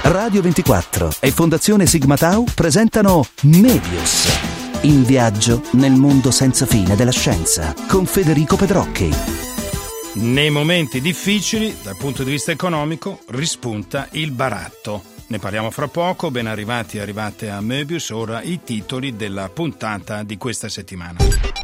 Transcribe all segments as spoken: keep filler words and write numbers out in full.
Radio ventiquattro e Fondazione Sigma Tau presentano Mebius, in viaggio nel mondo senza fine della scienza, con Federico Pedrocchi. Nei momenti difficili, dal punto di vista economico, rispunta il baratto. Ne parliamo fra poco. Ben arrivati e arrivate a Mebius. Ora i titoli della puntata di questa settimana.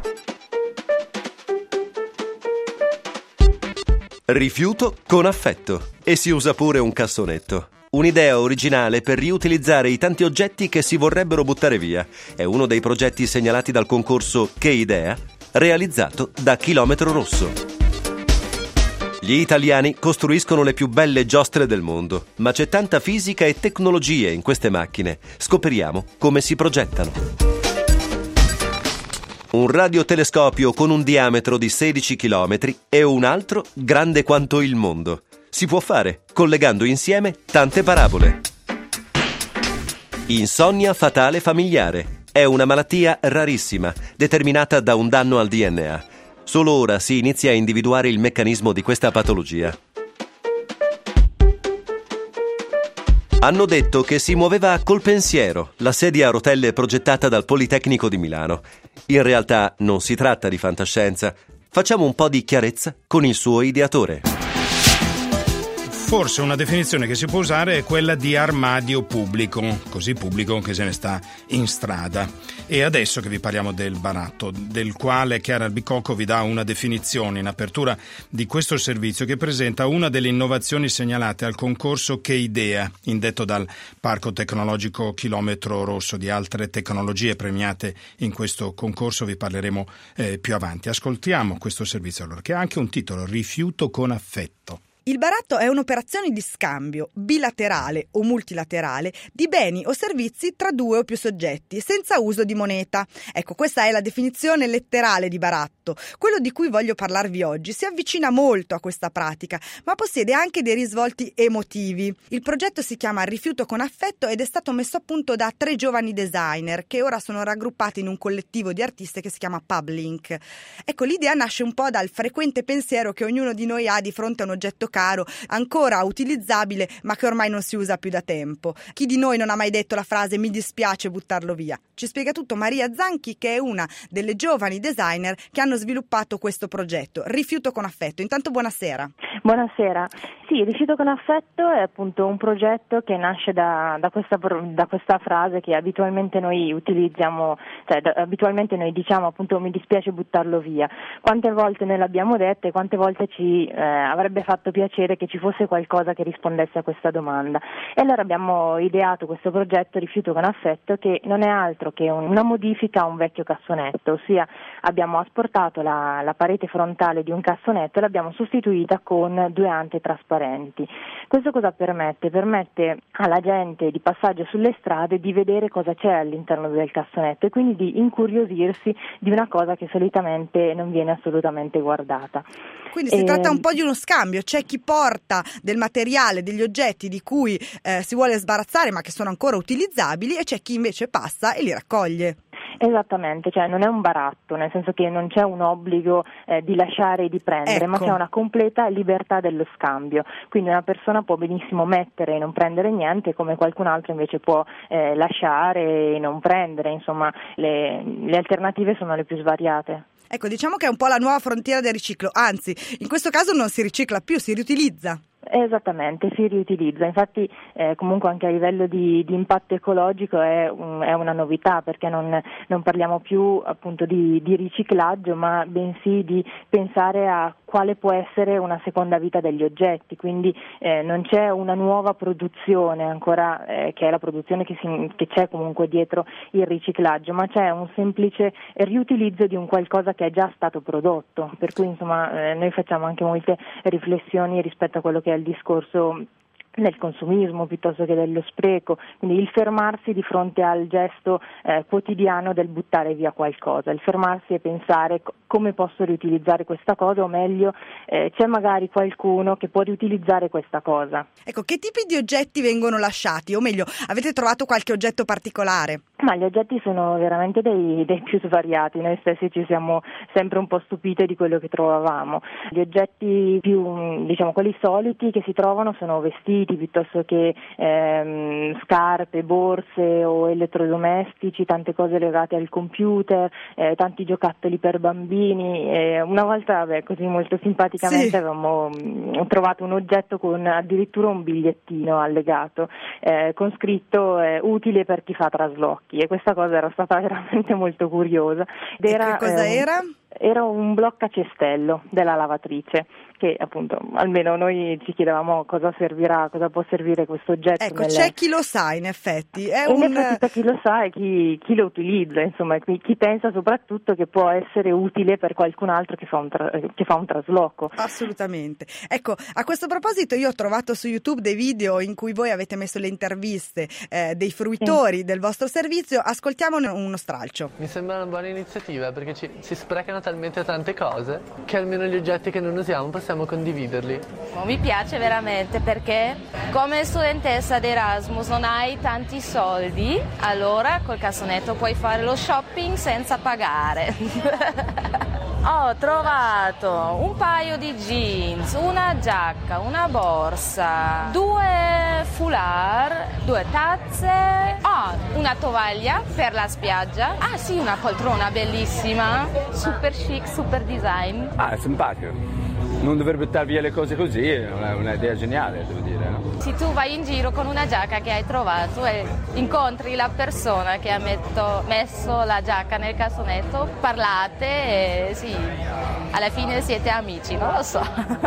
Rifiuto con affetto. E si usa pure un cassonetto. Un'idea originale per riutilizzare i tanti oggetti che si vorrebbero buttare via. È uno dei progetti segnalati dal concorso Che idea, realizzato da Chilometro Rosso. Gli italiani costruiscono le più belle giostre del mondo, ma c'è tanta fisica e tecnologia in queste macchine. Scopriamo come si progettano. Un radiotelescopio con un diametro di sedici chilometri e un altro grande quanto il mondo. Si può fare collegando insieme tante parabole. Insonnia fatale familiare. È una malattia rarissima, determinata da un danno al D N A. Solo ora si inizia a individuare il meccanismo di questa patologia. Hanno detto che si muoveva col pensiero, la sedia a rotelle progettata dal Politecnico di Milano. In realtà non si tratta di fantascienza. Facciamo un po' di chiarezza con il suo ideatore. Forse una definizione che si può usare è quella di armadio pubblico, così pubblico che se ne sta in strada. E adesso che vi parliamo del baratto, del quale Chiara Albicocco vi dà una definizione in apertura di questo servizio, che presenta una delle innovazioni segnalate al concorso Che idea, indetto dal Parco Tecnologico Chilometro Rosso. Di altre tecnologie premiate in questo concorso vi parleremo eh, più avanti. Ascoltiamo questo servizio allora, che ha anche un titolo: Rifiuto con affetto. Il baratto è un'operazione di scambio bilaterale o multilaterale di beni o servizi tra due o più soggetti, senza uso di moneta. Ecco, questa è la definizione letterale di baratto. Quello di cui voglio parlarvi oggi si avvicina molto a questa pratica, ma possiede anche dei risvolti emotivi. Il progetto si chiama Rifiuto con affetto ed è stato messo a punto da tre giovani designer che ora sono raggruppati in un collettivo di artiste che si chiama Publink. Ecco, l'idea nasce un po' dal frequente pensiero che ognuno di noi ha di fronte a un oggetto caro, ancora utilizzabile, ma che ormai non si usa più da tempo. Chi di noi non ha mai detto la frase "mi dispiace buttarlo via"? Ci spiega tutto Maria Zanchi, che è una delle giovani designer che hanno sviluppato questo progetto, Rifiuto con affetto. Intanto buonasera. Buonasera. Sì, Rifiuto con affetto è appunto un progetto che nasce da, da, questa, da questa frase che abitualmente noi utilizziamo, cioè da, abitualmente noi diciamo appunto "mi dispiace buttarlo via". Quante volte noi l'abbiamo detta e quante volte ci eh, avrebbe fatto piacere che ci fosse qualcosa che rispondesse a questa domanda. E allora abbiamo ideato questo progetto Rifiuto con affetto, che non è altro che un, una modifica a un vecchio cassonetto, ossia abbiamo asportato la, la parete frontale di un cassonetto e l'abbiamo sostituita con due ante trasparenti. Questo cosa permette? Permette alla gente di passaggio sulle strade di vedere cosa c'è all'interno del cassonetto e quindi di incuriosirsi di una cosa che solitamente non viene assolutamente guardata. Quindi si e... tratta un po' di uno scambio. C'è chi porta del materiale, degli oggetti di cui eh, si vuole sbarazzare ma che sono ancora utilizzabili, e c'è chi invece passa e li raccoglie. Esattamente, cioè non è un baratto, nel senso che non c'è un obbligo eh, di lasciare e di prendere, ecco. Ma c'è una completa libertà dello scambio, quindi una persona può benissimo mettere e non prendere niente, come qualcun altro invece può eh, lasciare e non prendere, insomma le, le alternative sono le più svariate. Ecco, diciamo che è un po' la nuova frontiera del riciclo, anzi, in questo caso non si ricicla più, si riutilizza. Esattamente, si riutilizza, infatti eh, comunque anche a livello di, di impatto ecologico è, un, è una novità, perché non, non parliamo più appunto di, di riciclaggio, ma bensì di pensare a quale può essere una seconda vita degli oggetti, quindi eh, non c'è una nuova produzione ancora, eh, che è la produzione che, si, che c'è comunque dietro il riciclaggio, ma c'è un semplice riutilizzo di un qualcosa che è già stato prodotto, per cui insomma eh, noi facciamo anche molte riflessioni rispetto a quello che è il discorso del consumismo piuttosto che dello spreco, quindi il fermarsi di fronte al gesto eh, quotidiano del buttare via qualcosa, il fermarsi e pensare co- come posso riutilizzare questa cosa, o meglio eh, c'è magari qualcuno che può riutilizzare questa cosa. Ecco, che tipi di oggetti vengono lasciati, o meglio, avete trovato qualche oggetto particolare? Ma gli oggetti sono veramente dei, dei più svariati, noi stessi ci siamo sempre un po' stupite di quello che trovavamo. Gli oggetti più, diciamo, quelli soliti che si trovano sono vestiti, vestiti piuttosto che ehm, scarpe, borse o elettrodomestici, tante cose legate al computer, eh, tanti giocattoli per bambini. Eh, una volta, beh, così molto simpaticamente sì. avevamo mh, trovato un oggetto con addirittura un bigliettino allegato eh, con scritto eh, utile per chi fa traslochi, e questa cosa era stata veramente molto curiosa. Ed era, e che cosa eh, era? Era un bloccacestello della lavatrice, che appunto almeno noi ci chiedevamo cosa servirà, cosa può servire questo oggetto. Ecco, nelle... c'è chi lo sa in effetti. È in un... effetti c'è chi lo sa e chi, chi lo utilizza, insomma, chi, chi pensa soprattutto che può essere utile per qualcun altro che fa un, tra... che fa un trasloco. Assolutamente. Ecco, a questo proposito io ho trovato su YouTube dei video in cui voi avete messo le interviste eh, dei fruitori sì. del vostro servizio. Ascoltiamone uno stralcio. Mi sembra una buona iniziativa perché ci, si sprecano talmente tante cose che almeno gli oggetti che non usiamo possiamo condividerli. Oh, mi piace veramente perché come studentessa d'Erasmus non hai tanti soldi, allora col cassonetto puoi fare lo shopping senza pagare. Ho trovato un paio di jeans, una giacca, una borsa, due foulard, due tazze, oh, una tovaglia per la spiaggia. Ah sì, una poltrona bellissima, super chic, super design. Ah, è simpatico. Non dover buttare via le cose così è una, un'idea geniale, devo dire, no? Se tu vai in giro con una giacca che hai trovato e incontri la persona che ha metto, messo la giacca nel cassonetto, parlate e sì, alla fine siete amici, non lo so.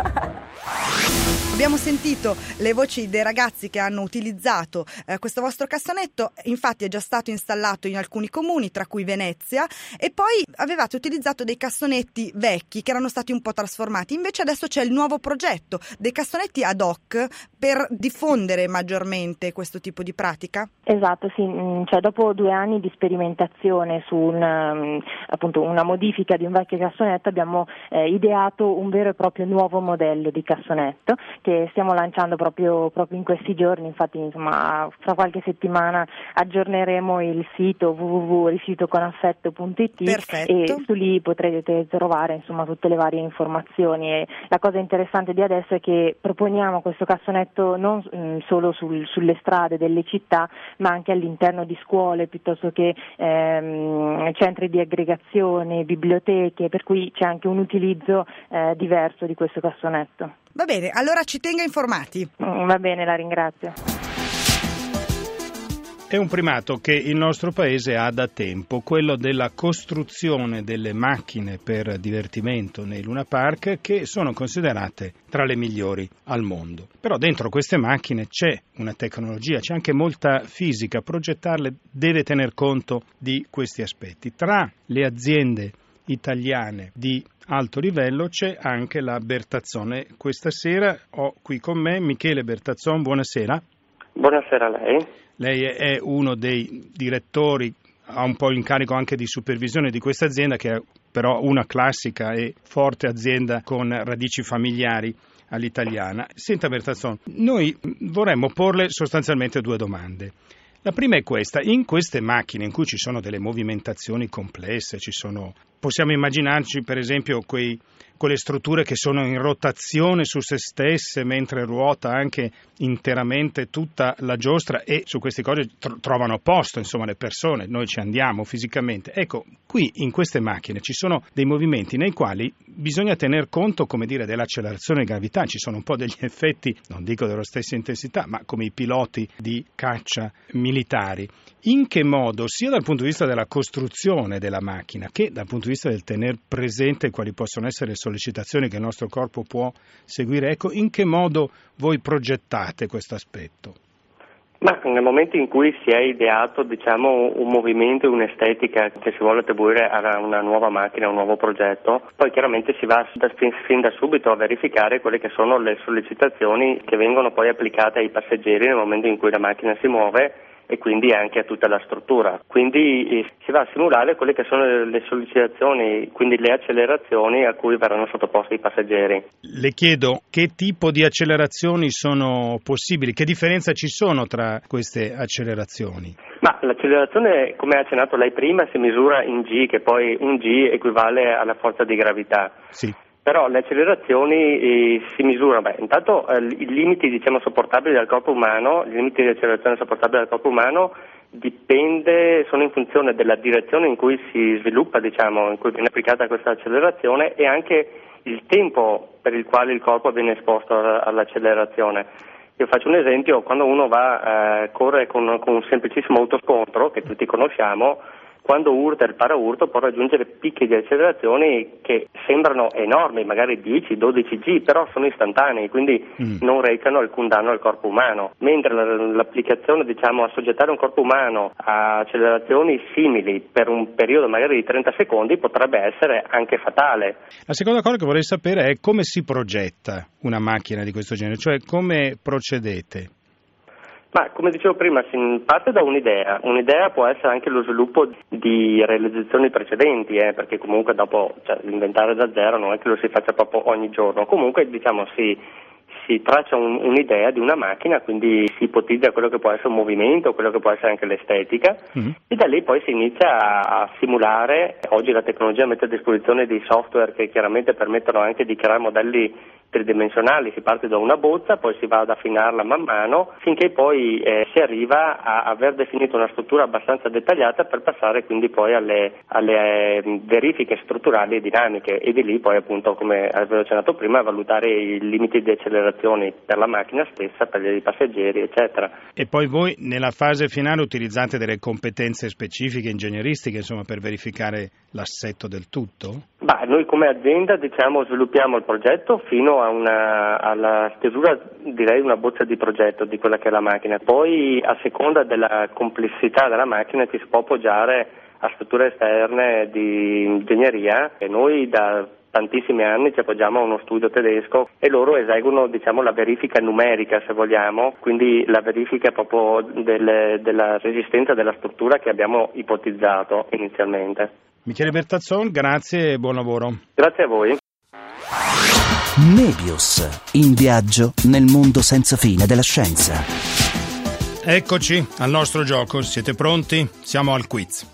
Abbiamo sentito le voci dei ragazzi che hanno utilizzato eh, questo vostro cassonetto, infatti è già stato installato in alcuni comuni, tra cui Venezia, e poi avevate utilizzato dei cassonetti vecchi che erano stati un po' trasformati, invece adesso c'è il nuovo progetto, dei cassonetti ad hoc per diffondere maggiormente questo tipo di pratica? Esatto, sì, cioè dopo due anni di sperimentazione su un, appunto una modifica di un vecchio cassonetto abbiamo eh, ideato un vero e proprio nuovo modello di cassonetto che stiamo lanciando proprio, proprio in questi giorni. Infatti insomma fra qualche settimana aggiorneremo il sito w w w punto rifiutoconaffetto punto i t e su lì potrete trovare insomma tutte le varie informazioni. E la cosa interessante di adesso è che proponiamo questo cassonetto non mh, solo sul, sulle strade delle città, ma anche all'interno di scuole piuttosto che ehm, centri di aggregazione, biblioteche, per cui c'è anche un utilizzo eh, diverso di questo cassonetto. Va bene, allora ci tenga informati. Mm, va bene, la ringrazio. È un primato che il nostro paese ha da tempo, quello della costruzione delle macchine per divertimento nei Luna Park, che sono considerate tra le migliori al mondo. Però dentro queste macchine c'è una tecnologia, c'è anche molta fisica. Progettarle deve tener conto di questi aspetti. Tra le aziende italiane di alto livello c'è anche la Bertazzon. Questa sera ho qui con me Michele Bertazzon, buonasera. Buonasera a lei. Lei è uno dei direttori, ha un po' l'incarico anche di supervisione di questa azienda, che è però una classica e forte azienda con radici familiari all'italiana. Senta Bertazzon, noi vorremmo porle sostanzialmente due domande. La prima è questa: in queste macchine in cui ci sono delle movimentazioni complesse, ci sono, possiamo immaginarci per esempio quei quelle strutture che sono in rotazione su se stesse mentre ruota anche interamente tutta la giostra, e su queste cose tro- trovano posto insomma le persone, noi ci andiamo fisicamente. Ecco, qui in queste macchine ci sono dei movimenti nei quali bisogna tener conto, come dire, dell'accelerazione e gravità. Ci sono un po' degli effetti, non dico della stessa intensità, ma come i piloti di caccia militari. In che modo, sia dal punto di vista della costruzione della macchina che dal punto di vista del tener presente quali possono essere le sollecitazioni che il nostro corpo può seguire, ecco, in che modo voi progettate questo aspetto? Ma nel momento in cui si è ideato, diciamo, un movimento, un'estetica che si vuole attribuire a una nuova macchina, a un nuovo progetto, poi chiaramente si va da, fin, fin da subito a verificare quelle che sono le sollecitazioni che vengono poi applicate ai passeggeri nel momento in cui la macchina si muove, e quindi anche a tutta la struttura. Quindi eh, si va a simulare quelle che sono le sollecitazioni, quindi le accelerazioni a cui verranno sottoposti i passeggeri. Le chiedo che tipo di accelerazioni sono possibili, che differenza ci sono tra queste accelerazioni? Ma l'accelerazione, come ha accennato lei prima, si misura in G, che poi un G equivale alla forza di gravità. Sì. Però le accelerazioni eh, si misurano, beh, intanto eh, i limiti diciamo sopportabili dal corpo umano, i limiti di accelerazione sopportabili dal corpo umano dipende, sono in funzione della direzione in cui si sviluppa, diciamo, in cui viene applicata questa accelerazione e anche il tempo per il quale il corpo viene esposto all'accelerazione. Io faccio un esempio, quando uno va a eh, correre con, con un semplicissimo autoscontro, che tutti conosciamo, quando urta il paraurto può raggiungere picchi di accelerazioni che sembrano enormi, magari dieci dodici G, però sono istantanei, quindi mm. non recano alcun danno al corpo umano. Mentre l'applicazione, diciamo, assoggettare un corpo umano a accelerazioni simili per un periodo magari di trenta secondi potrebbe essere anche fatale. La seconda cosa che vorrei sapere è come si progetta una macchina di questo genere, cioè come procedete? Ma come dicevo prima, si parte da un'idea, un'idea può essere anche lo sviluppo di realizzazioni precedenti, eh, perché comunque dopo, cioè, inventare da zero non è che lo si faccia proprio ogni giorno, comunque diciamo si, si traccia un, un'idea di una macchina, quindi si ipotizza quello che può essere un movimento, quello che può essere anche l'estetica, mm-hmm. e da lì poi si inizia a, a simulare. Oggi la tecnologia mette a disposizione dei software che chiaramente permettono anche di creare modelli tridimensionali, si parte da una bozza, poi si va ad affinarla man mano, finché poi eh, si arriva a aver definito una struttura abbastanza dettagliata per passare quindi poi alle, alle eh, verifiche strutturali e dinamiche, e di lì poi appunto, come avevo accennato prima, valutare i limiti di accelerazione per la macchina stessa, per i passeggeri, eccetera. E poi voi nella fase finale utilizzate delle competenze specifiche ingegneristiche, insomma, per verificare l'assetto del tutto? Bah, noi come azienda, diciamo, sviluppiamo il progetto fino a una, alla stesura, direi, una bozza di progetto di quella che è la macchina. Poi, a seconda della complessità della macchina, ci si può appoggiare a strutture esterne di ingegneria, e noi da tantissimi anni ci appoggiamo a uno studio tedesco e loro eseguono, diciamo, la verifica numerica, se vogliamo, quindi la verifica proprio del, della resistenza della struttura che abbiamo ipotizzato inizialmente. Michele Bertazzon, grazie e buon lavoro. Grazie a voi. Mebius, in viaggio nel mondo senza fine della scienza. Eccoci al nostro gioco, siete pronti? Siamo al quiz.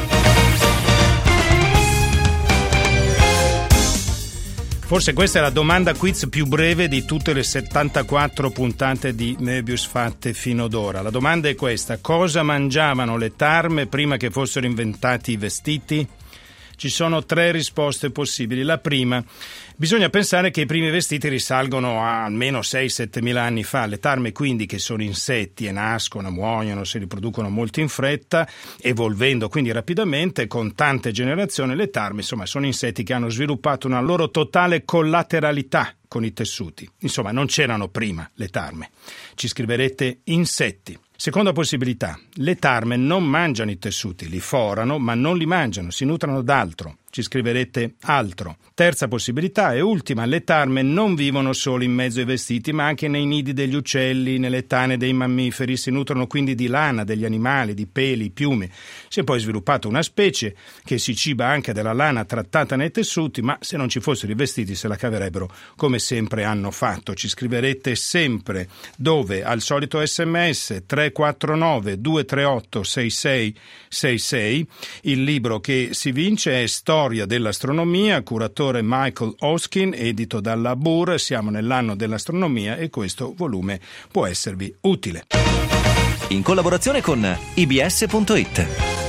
Forse questa è la domanda quiz più breve di tutte le settantaquattro puntate di Mebius fatte fino ad ora. La domanda è questa: cosa mangiavano le tarme prima che fossero inventati i vestiti? Ci sono tre risposte possibili. La prima: bisogna pensare che i primi vestiti risalgono a almeno sei sette mila anni fa. Le tarme, quindi, che sono insetti e nascono, muoiono, si riproducono molto in fretta, evolvendo quindi rapidamente con tante generazioni. Le tarme, insomma, sono insetti che hanno sviluppato una loro totale collateralità con i tessuti. Insomma, non c'erano prima le tarme. Ci scriverete insetti. Seconda possibilità: le tarme non mangiano i tessuti, li forano, ma non li mangiano, si nutrono d'altro. Ci scriverete altro. Terza possibilità e ultima: le tarme non vivono solo in mezzo ai vestiti, ma anche nei nidi degli uccelli, nelle tane dei mammiferi, si nutrono quindi di lana degli animali, di peli, piume. Si è poi sviluppata una specie che si ciba anche della lana trattata nei tessuti, ma se non ci fossero i vestiti se la caverebbero come sempre hanno fatto. Ci scriverete sempre dove? Al solito sms tre quattro nove due tre otto sei sei sei sei. Il libro che si vince è Storia dell'astronomia, curatore Michael Hoskin, edito dalla Bur. Siamo nell'anno dell'astronomia e questo volume può esservi utile. In collaborazione con I B S punto it.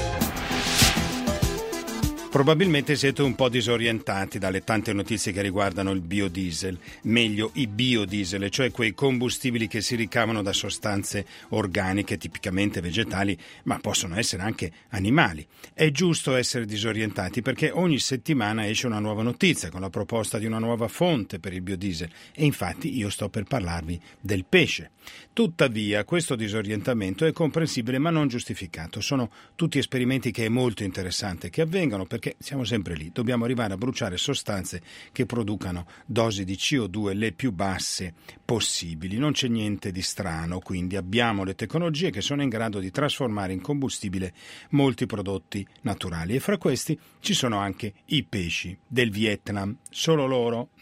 Probabilmente siete un po' disorientati dalle tante notizie che riguardano il biodiesel, meglio i biodiesel, cioè quei combustibili che si ricavano da sostanze organiche, tipicamente vegetali, ma possono essere anche animali. È giusto essere disorientati perché ogni settimana esce una nuova notizia con la proposta di una nuova fonte per il biodiesel e infatti io sto per parlarvi del pesce. Tuttavia questo disorientamento è comprensibile ma non giustificato. Sono tutti esperimenti che è molto interessante che avvengano perché siamo sempre lì, dobbiamo arrivare a bruciare sostanze che producano dosi di C O due le più basse possibili. Non c'è niente di strano, quindi abbiamo le tecnologie che sono in grado di trasformare in combustibile molti prodotti naturali e fra questi ci sono anche i pesci del Vietnam. Solo loro? No.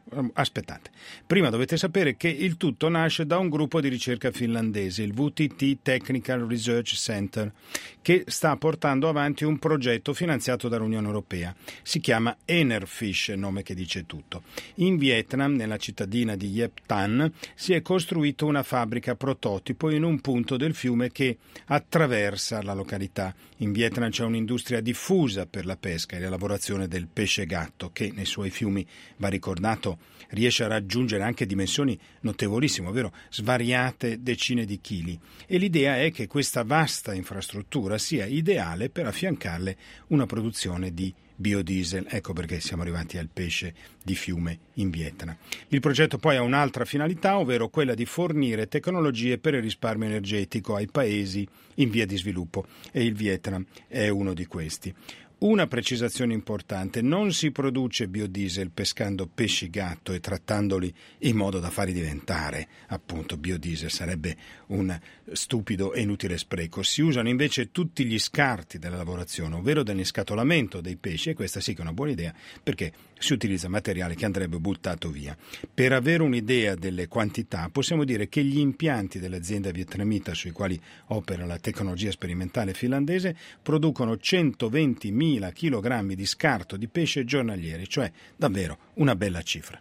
Aspettate, prima dovete sapere che il tutto nasce da un gruppo di ricerca finlandese, il V T T Technical Research Center, che sta portando avanti un progetto finanziato dall'Unione Europea. Si chiama Enerfish, nome che dice tutto. In Vietnam, nella cittadina di Yep Tan, si è costruita una fabbrica prototipo in un punto del fiume che attraversa la località. In Vietnam c'è un'industria diffusa per la pesca e la lavorazione del pesce gatto, che nei suoi fiumi, va ricordato, riesce a raggiungere anche dimensioni notevolissime, ovvero svariate decine di chili. E l'idea è che questa vasta infrastruttura sia ideale per affiancarle una produzione di biodiesel. Ecco perché siamo arrivati al pesce di fiume in Vietnam. Il progetto poi ha un'altra finalità, ovvero quella di fornire tecnologie per il risparmio energetico ai paesi in via di sviluppo, e il Vietnam è uno di questi. Una precisazione importante: non si produce biodiesel pescando pesci gatto e trattandoli in modo da farli diventare appunto biodiesel, sarebbe un stupido e inutile spreco. Si usano invece tutti gli scarti della lavorazione, ovvero dell'iscatolamento dei pesci, e questa sì che è una buona idea perché si utilizza materiale che andrebbe buttato via. Per avere un'idea delle quantità, possiamo dire che gli impianti dell'azienda vietnamita sui quali opera la tecnologia sperimentale finlandese producono centoventimila chilogrammi di scarto di pesce giornalieri, cioè davvero una bella cifra.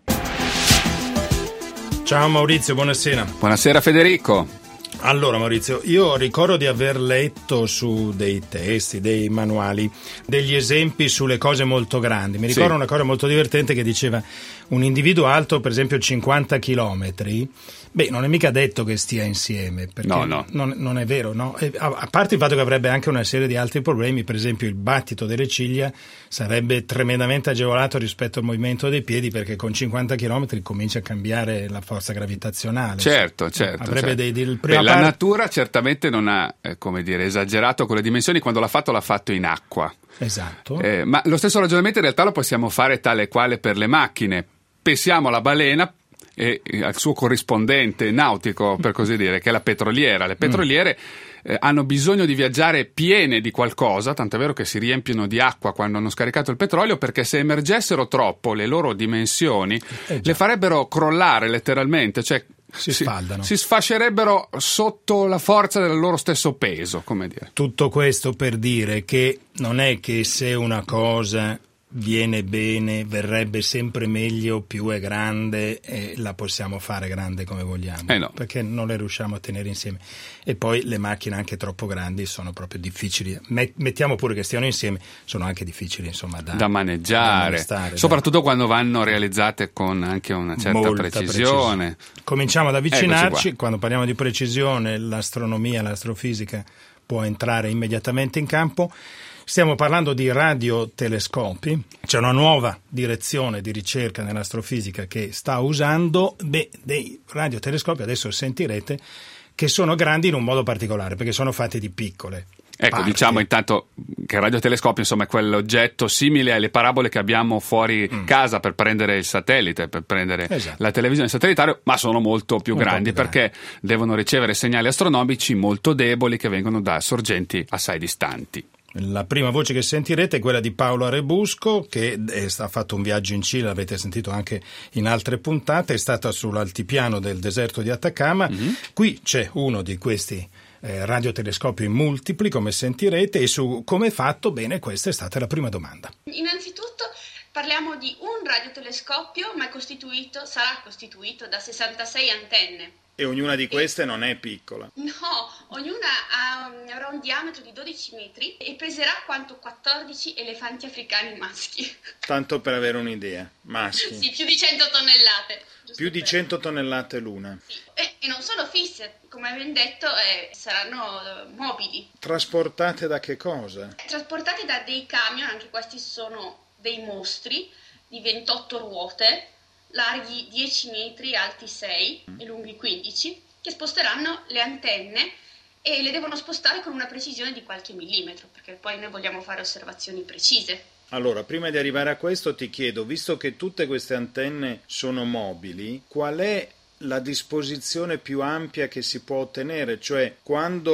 Ciao Maurizio, buonasera. Buonasera Federico. Allora Maurizio, io ricordo di aver letto su dei testi, dei manuali, degli esempi sulle cose molto grandi. Mi ricordo sì. una cosa molto divertente che diceva un individuo alto, per esempio cinquanta chilometri, beh, non è mica detto che stia insieme, perché no, no. Non, non è vero, no? A, a parte il fatto che avrebbe anche una serie di altri problemi, per esempio il battito delle ciglia sarebbe tremendamente agevolato rispetto al movimento dei piedi, perché con cinquanta chilometri comincia a cambiare la forza gravitazionale. Certo, cioè, certo. Avrebbe certo. dei, dei Beh, prima la parte... natura certamente non ha, eh, come dire, esagerato con le dimensioni. Quando l'ha fatto l'ha fatto in acqua. Esatto. Eh, ma lo stesso ragionamento in realtà lo possiamo fare tale e quale per le macchine. Pensiamo alla balena e al suo corrispondente nautico, per così dire, che è la petroliera. Le petroliere mm. eh, hanno bisogno di viaggiare piene di qualcosa, tant'è vero che si riempiono di acqua quando hanno scaricato il petrolio, perché se emergessero troppo le loro dimensioni eh le farebbero crollare letteralmente, cioè si sfaldano, si, si sfascerebbero sotto la forza del loro stesso peso, come dire. Tutto questo per dire che non è che se una cosa viene bene, verrebbe sempre meglio, più è grande e la possiamo fare grande come vogliamo, eh no. perché non le riusciamo a tenere insieme. E poi le macchine anche troppo grandi sono proprio difficili, mettiamo pure che stiano insieme, sono anche difficili insomma da, da maneggiare, da soprattutto da... quando vanno realizzate con anche una certa Molta precisione. precisione. Cominciamo ad avvicinarci, quando parliamo di precisione l'astronomia, l'astrofisica può entrare immediatamente in campo. Stiamo parlando di radiotelescopi, c'è una nuova direzione di ricerca nell'astrofisica che sta usando beh, dei radiotelescopi, adesso sentirete, che sono grandi in un modo particolare, perché sono fatti di piccole Ecco, parti. Diciamo intanto che il radiotelescopio insomma è quell'oggetto simile alle parabole che abbiamo fuori mm. casa per prendere il satellite, per prendere esatto. la televisione satellitare, ma sono molto più molto grandi più perché grandi. devono ricevere segnali astronomici molto deboli che vengono da sorgenti assai distanti. La prima voce che sentirete è quella di Paolo Arebusco, che è, ha fatto un viaggio in Cile, l'avete sentito anche in altre puntate, è stata sull'altipiano del deserto di Atacama. Mm-hmm. Qui c'è uno di questi eh, radiotelescopi multipli, come sentirete, e su come è fatto, bene, questa è stata la prima domanda. Innanzitutto parliamo di un radiotelescopio, ma è costituito, sarà costituito da sessantasei antenne. E ognuna di queste e... non è piccola. No, ognuna ha, avrà un diametro di dodici metri e peserà quanto quattordici elefanti africani maschi. Tanto per avere un'idea, maschi. Sì, più di cento tonnellate. Più di cento tonnellate l'una. Sì. E, e non sono fisse, come abbiamo detto, eh, saranno eh, mobili. Trasportate da che cosa? Trasportate da dei camion, anche questi sono dei mostri di ventotto ruote, larghi dieci metri, alti sei e lunghi quindici, che sposteranno le antenne e le devono spostare con una precisione di qualche millimetro, perché poi noi vogliamo fare osservazioni precise. Allora, prima di arrivare a questo ti chiedo, visto che tutte queste antenne sono mobili, qual è la disposizione più ampia che si può ottenere? Cioè, quando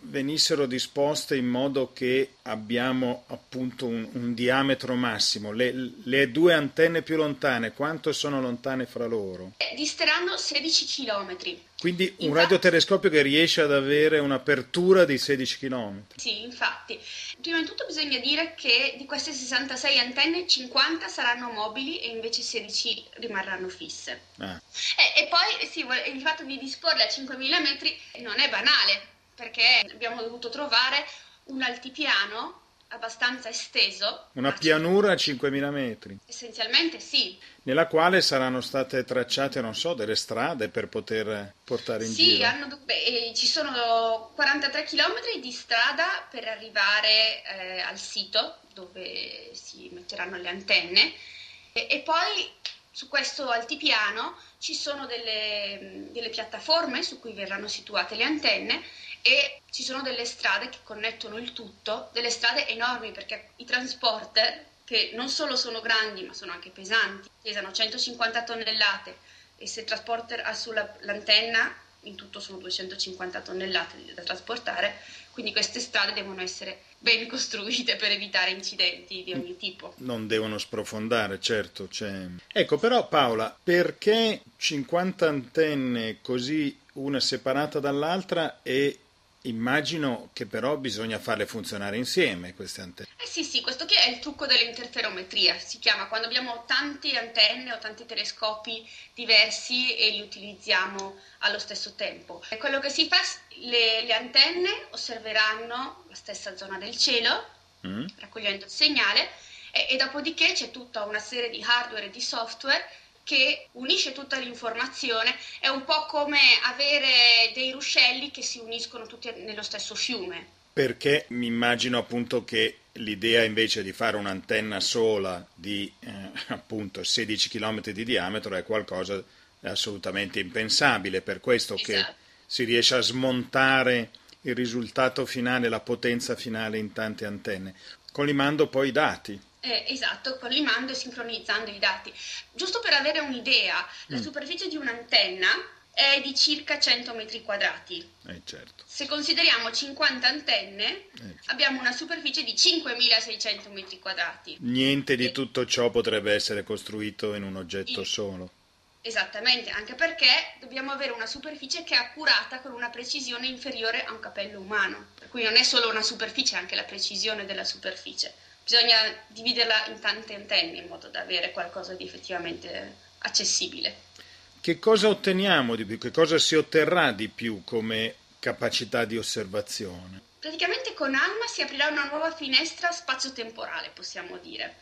venissero disposte in modo che abbiamo appunto un, un diametro massimo, le, le due antenne più lontane, quanto sono lontane fra loro? Eh, disteranno sedici chilometri. Quindi un Infatti, radiotelescopio che riesce ad avere un'apertura di sedici chilometri. Sì, infatti. Prima di tutto bisogna dire che di queste sessantasei antenne cinquanta saranno mobili e invece sedici rimarranno fisse. Ah. E, e poi sì, il fatto di disporle a cinquemila metri non è banale, perché abbiamo dovuto trovare un altipiano abbastanza esteso. Una pianura a cinquemila metri. Essenzialmente sì. Nella quale saranno state tracciate, non so, delle strade per poter portare in sì, giro. Hanno, beh, ci sono quarantatré chilometri di strada per arrivare eh, al sito dove si metteranno le antenne e, e poi su questo altipiano ci sono delle, delle piattaforme su cui verranno situate le antenne e ci sono delle strade che connettono il tutto, delle strade enormi perché i transporter, che non solo sono grandi ma sono anche pesanti, pesano centocinquanta tonnellate e se il transporter ha sull'antenna in tutto sono duecentocinquanta tonnellate da trasportare, quindi queste strade devono essere ben costruite per evitare incidenti di ogni tipo. Non devono sprofondare, certo. C'è... Ecco, però Paola, perché cinquanta antenne così una separata dall'altra e immagino che però bisogna farle funzionare insieme queste antenne? Eh sì, sì, questo che è il trucco dell'interferometria, si chiama quando abbiamo tante antenne o tanti telescopi diversi e li utilizziamo allo stesso tempo. E quello che si fa, le, le antenne osserveranno la stessa zona del cielo, mm. raccogliendo il segnale, e, e dopodiché c'è tutta una serie di hardware e di software che unisce tutta l'informazione, è un po' come avere dei ruscelli che si uniscono tutti nello stesso fiume. Perché mi immagino appunto che l'idea invece di fare un'antenna sola di eh, appunto sedici chilometri di diametro è qualcosa di assolutamente impensabile, per questo esatto. che si riesce a smontare il risultato finale, la potenza finale in tante antenne, collimando poi i dati. Eh, esatto, collimando e sincronizzando i dati. Giusto per avere un'idea, la mm. superficie di un'antenna è di circa cento metri quadrati. Eh, certo. Se consideriamo cinquanta antenne, eh. abbiamo una superficie di cinquemilaseicento metri quadrati. Niente di e... tutto ciò potrebbe essere costruito in un oggetto in... solo. Esattamente, anche perché dobbiamo avere una superficie che è accurata con una precisione inferiore a un capello umano. Per cui non è solo una superficie, è anche la precisione della superficie. Bisogna dividerla in tante antenne in modo da avere qualcosa di effettivamente accessibile. Che cosa otteniamo di più? Che cosa si otterrà di più come capacità di osservazione? Praticamente con ALMA si aprirà una nuova finestra spazio-temporale, possiamo dire,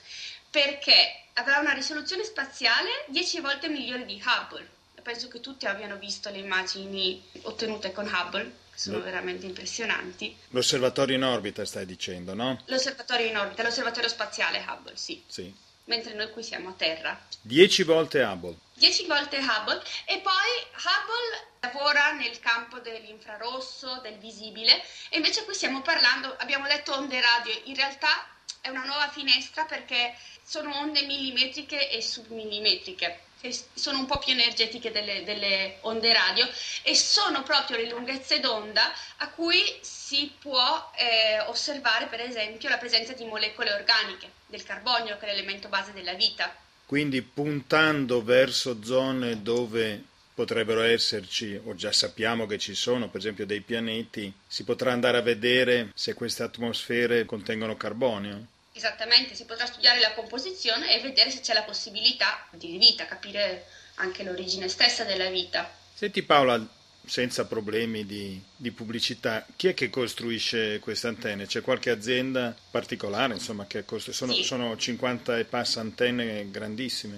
perché avrà una risoluzione spaziale dieci volte migliore di Hubble. Penso che tutti abbiano visto le immagini ottenute con Hubble, che sono Lo... veramente impressionanti. L'osservatorio in orbita stai dicendo, no? L'osservatorio in orbita, l'osservatorio spaziale Hubble, sì. Sì. Mentre noi qui siamo a Terra. Dieci volte Hubble. Dieci volte Hubble e poi Hubble lavora nel campo dell'infrarosso, del visibile e invece qui stiamo parlando, abbiamo detto onde radio, in realtà è una nuova finestra perché sono onde millimetriche e submillimetriche. Che sono un po' più energetiche delle, delle onde radio e sono proprio le lunghezze d'onda a cui si può eh, osservare per esempio la presenza di molecole organiche, del carbonio che è l'elemento base della vita. Quindi puntando verso zone dove potrebbero esserci, o già sappiamo che ci sono, per esempio dei pianeti, si potrà andare a vedere se queste atmosfere contengono carbonio? Esattamente, si potrà studiare la composizione e vedere se c'è la possibilità di vita, capire anche l'origine stessa della vita. Senti Paola, senza problemi di, di pubblicità, chi è che costruisce queste antenne? C'è qualche azienda particolare, insomma, che costru- sono, sì. sono cinquanta e passa antenne grandissime?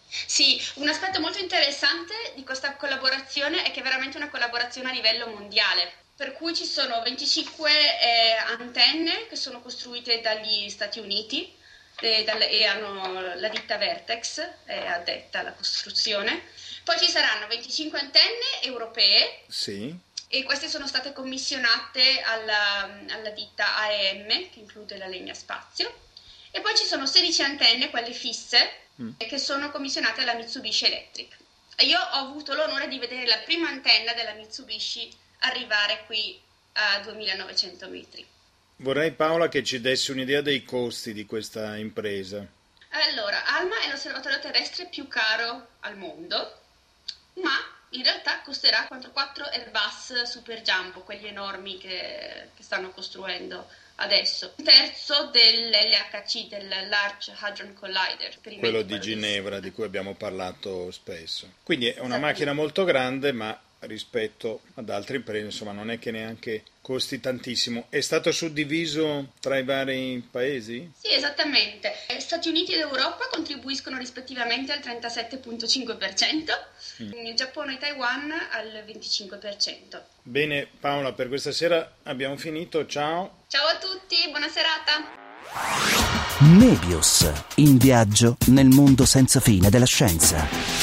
Sì, un aspetto molto interessante di questa collaborazione è che è veramente una collaborazione a livello mondiale. Per cui ci sono venticinque eh, antenne che sono costruite dagli Stati Uniti e, dal, e hanno la ditta Vertex, è addetta alla costruzione. Poi ci saranno venticinque antenne europee sì. e queste sono state commissionate alla, alla ditta A E M, che include la Legna Spazio. E poi ci sono sedici antenne, quelle fisse, mm. che sono commissionate alla Mitsubishi Electric. E io ho avuto l'onore di vedere la prima antenna della Mitsubishi arrivare qui a duemilanovecento metri. Vorrei, Paola, che ci dessi un'idea dei costi di questa impresa. Allora, ALMA è l'osservatorio terrestre più caro al mondo, ma in realtà costerà quanto quattro Airbus Super Jumbo, quelli enormi che, che stanno costruendo adesso. Un terzo dell'L H C, del Large Hadron Collider. Quello di Ginevra, di cui abbiamo parlato spesso. Quindi è una macchina molto grande, ma rispetto ad altre imprese, insomma, non è che neanche costi tantissimo. È stato suddiviso tra i vari paesi? Sì, esattamente. Stati Uniti ed Europa contribuiscono rispettivamente al trentasette virgola cinque per cento, mm. il Giappone e Taiwan al venticinque per cento. Bene, Paola, per questa sera abbiamo finito. Ciao. Ciao a tutti, buona serata. Mebius, in viaggio nel mondo senza fine della scienza.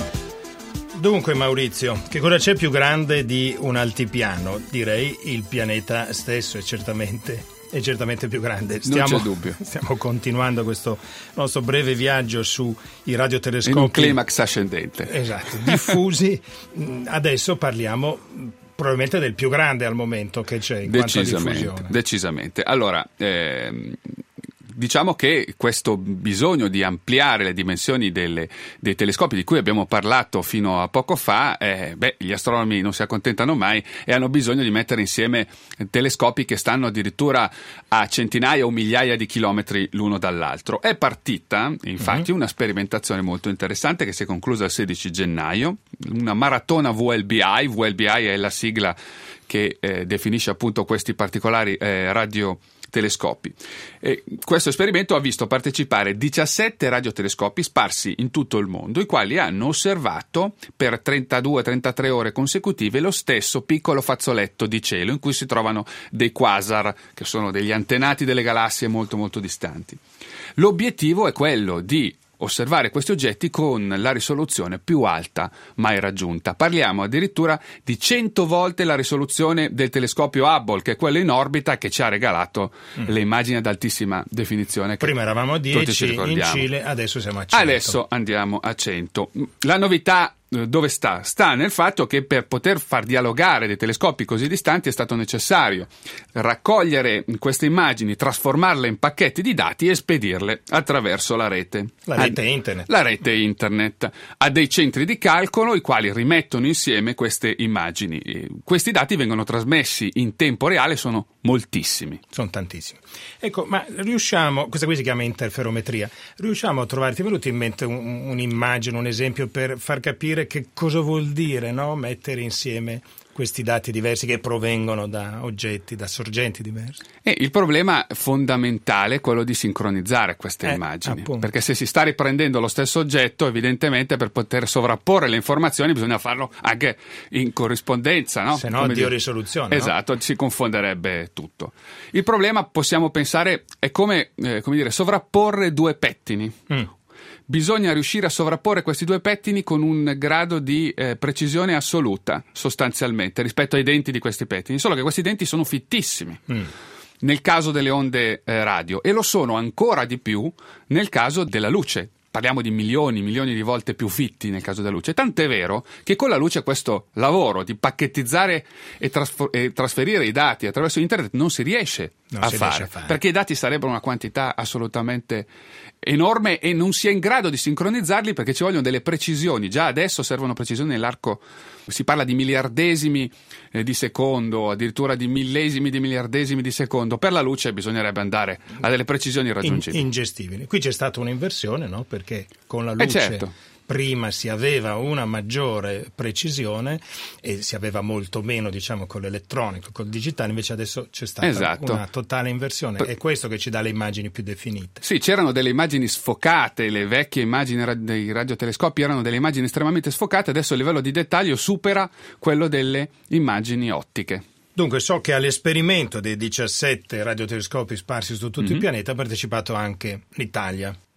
Dunque, Maurizio, che cosa c'è più grande di un altipiano? Direi il pianeta stesso è certamente, è certamente più grande. Stiamo, non c'è dubbio. Stiamo continuando questo nostro breve viaggio sui radiotelescopi. In un climax ascendente. Esatto, diffusi. Adesso parliamo probabilmente del più grande al momento che c'è in quanto a diffusione. Decisamente. Allora, ehm, diciamo che questo bisogno di ampliare le dimensioni delle, dei telescopi di cui abbiamo parlato fino a poco fa, eh, beh, gli astronomi non si accontentano mai e hanno bisogno di mettere insieme telescopi che stanno addirittura a centinaia o migliaia di chilometri l'uno dall'altro. È partita, infatti, uh-huh. una sperimentazione molto interessante che si è conclusa il sedici gennaio, una maratona V L B I. V L B I è la sigla che eh, definisce appunto questi particolari eh, radio telescopi. E questo esperimento ha visto partecipare diciassette radiotelescopi sparsi in tutto il mondo, i quali hanno osservato per trentadue trentatré ore consecutive lo stesso piccolo fazzoletto di cielo in cui si trovano dei quasar, che sono degli antenati delle galassie molto molto distanti. L'obiettivo è quello di osservare questi oggetti con la risoluzione più alta mai raggiunta. Parliamo addirittura di cento volte la risoluzione del telescopio Hubble, che è quello in orbita che ci ha regalato mm. le immagini ad altissima definizione. Prima eravamo a dieci in Cile, adesso siamo a cento. Adesso andiamo a cento. La novità dove sta? Sta nel fatto che per poter far dialogare dei telescopi così distanti è stato necessario raccogliere queste immagini, trasformarle in pacchetti di dati e spedirle attraverso la rete. La rete internet. La rete internet. A dei centri di calcolo i quali rimettono insieme queste immagini. E questi dati vengono trasmessi in tempo reale, sono moltissimi. Sono tantissimi. Ecco, ma riusciamo, questa qui si chiama interferometria, riusciamo a trovare, ti è venuto in mente un, un'immagine, un esempio per far capire che cosa vuol dire, no? Mettere insieme questi dati diversi che provengono da oggetti, da sorgenti diverse. E il problema fondamentale è quello di sincronizzare queste eh, immagini, appunto. Perché se si sta riprendendo lo stesso oggetto, evidentemente per poter sovrapporre le informazioni bisogna farlo anche in corrispondenza, no? Se no, Dio risoluzione. Esatto, no? Si confonderebbe tutto. Il problema, possiamo pensare, è come, eh, come dire, sovrapporre due pettini. Mm. Bisogna riuscire a sovrapporre questi due pettini con un grado di eh, precisione assoluta, sostanzialmente, rispetto ai denti di questi pettini, solo che questi denti sono fittissimi mm. nel caso delle onde eh, radio e lo sono ancora di più nel caso della luce. Parliamo di milioni, milioni di volte più fitti nel caso della luce. Tant'è vero che con la luce questo lavoro di pacchettizzare e, trasfor- e trasferire i dati attraverso internet non si riesce, non a, si fare, riesce a fare, perché i dati sarebbero una quantità assolutamente enorme e non si è in grado di sincronizzarli perché ci vogliono delle precisioni. Già adesso servono precisioni nell'arco, si parla di miliardesimi eh, di secondo, addirittura di millesimi di miliardesimi di secondo. Per la luce bisognerebbe andare a delle precisioni irraggiungibili. In, ingestibili. Qui c'è stata un'inversione, no? Perché con la luce eh certo. prima si aveva una maggiore precisione e si aveva molto meno, diciamo, con l'elettronico, col digitale, invece adesso c'è stata esatto. una totale inversione. È questo che ci dà le immagini più definite. Sì, c'erano delle immagini sfocate, le vecchie immagini dei radiotelescopi erano delle immagini estremamente sfocate, adesso il livello di dettaglio supera quello delle immagini ottiche. Dunque so che all'esperimento dei diciassette radiotelescopi sparsi su tutto mm-hmm. il pianeta ha partecipato anche l'Italia.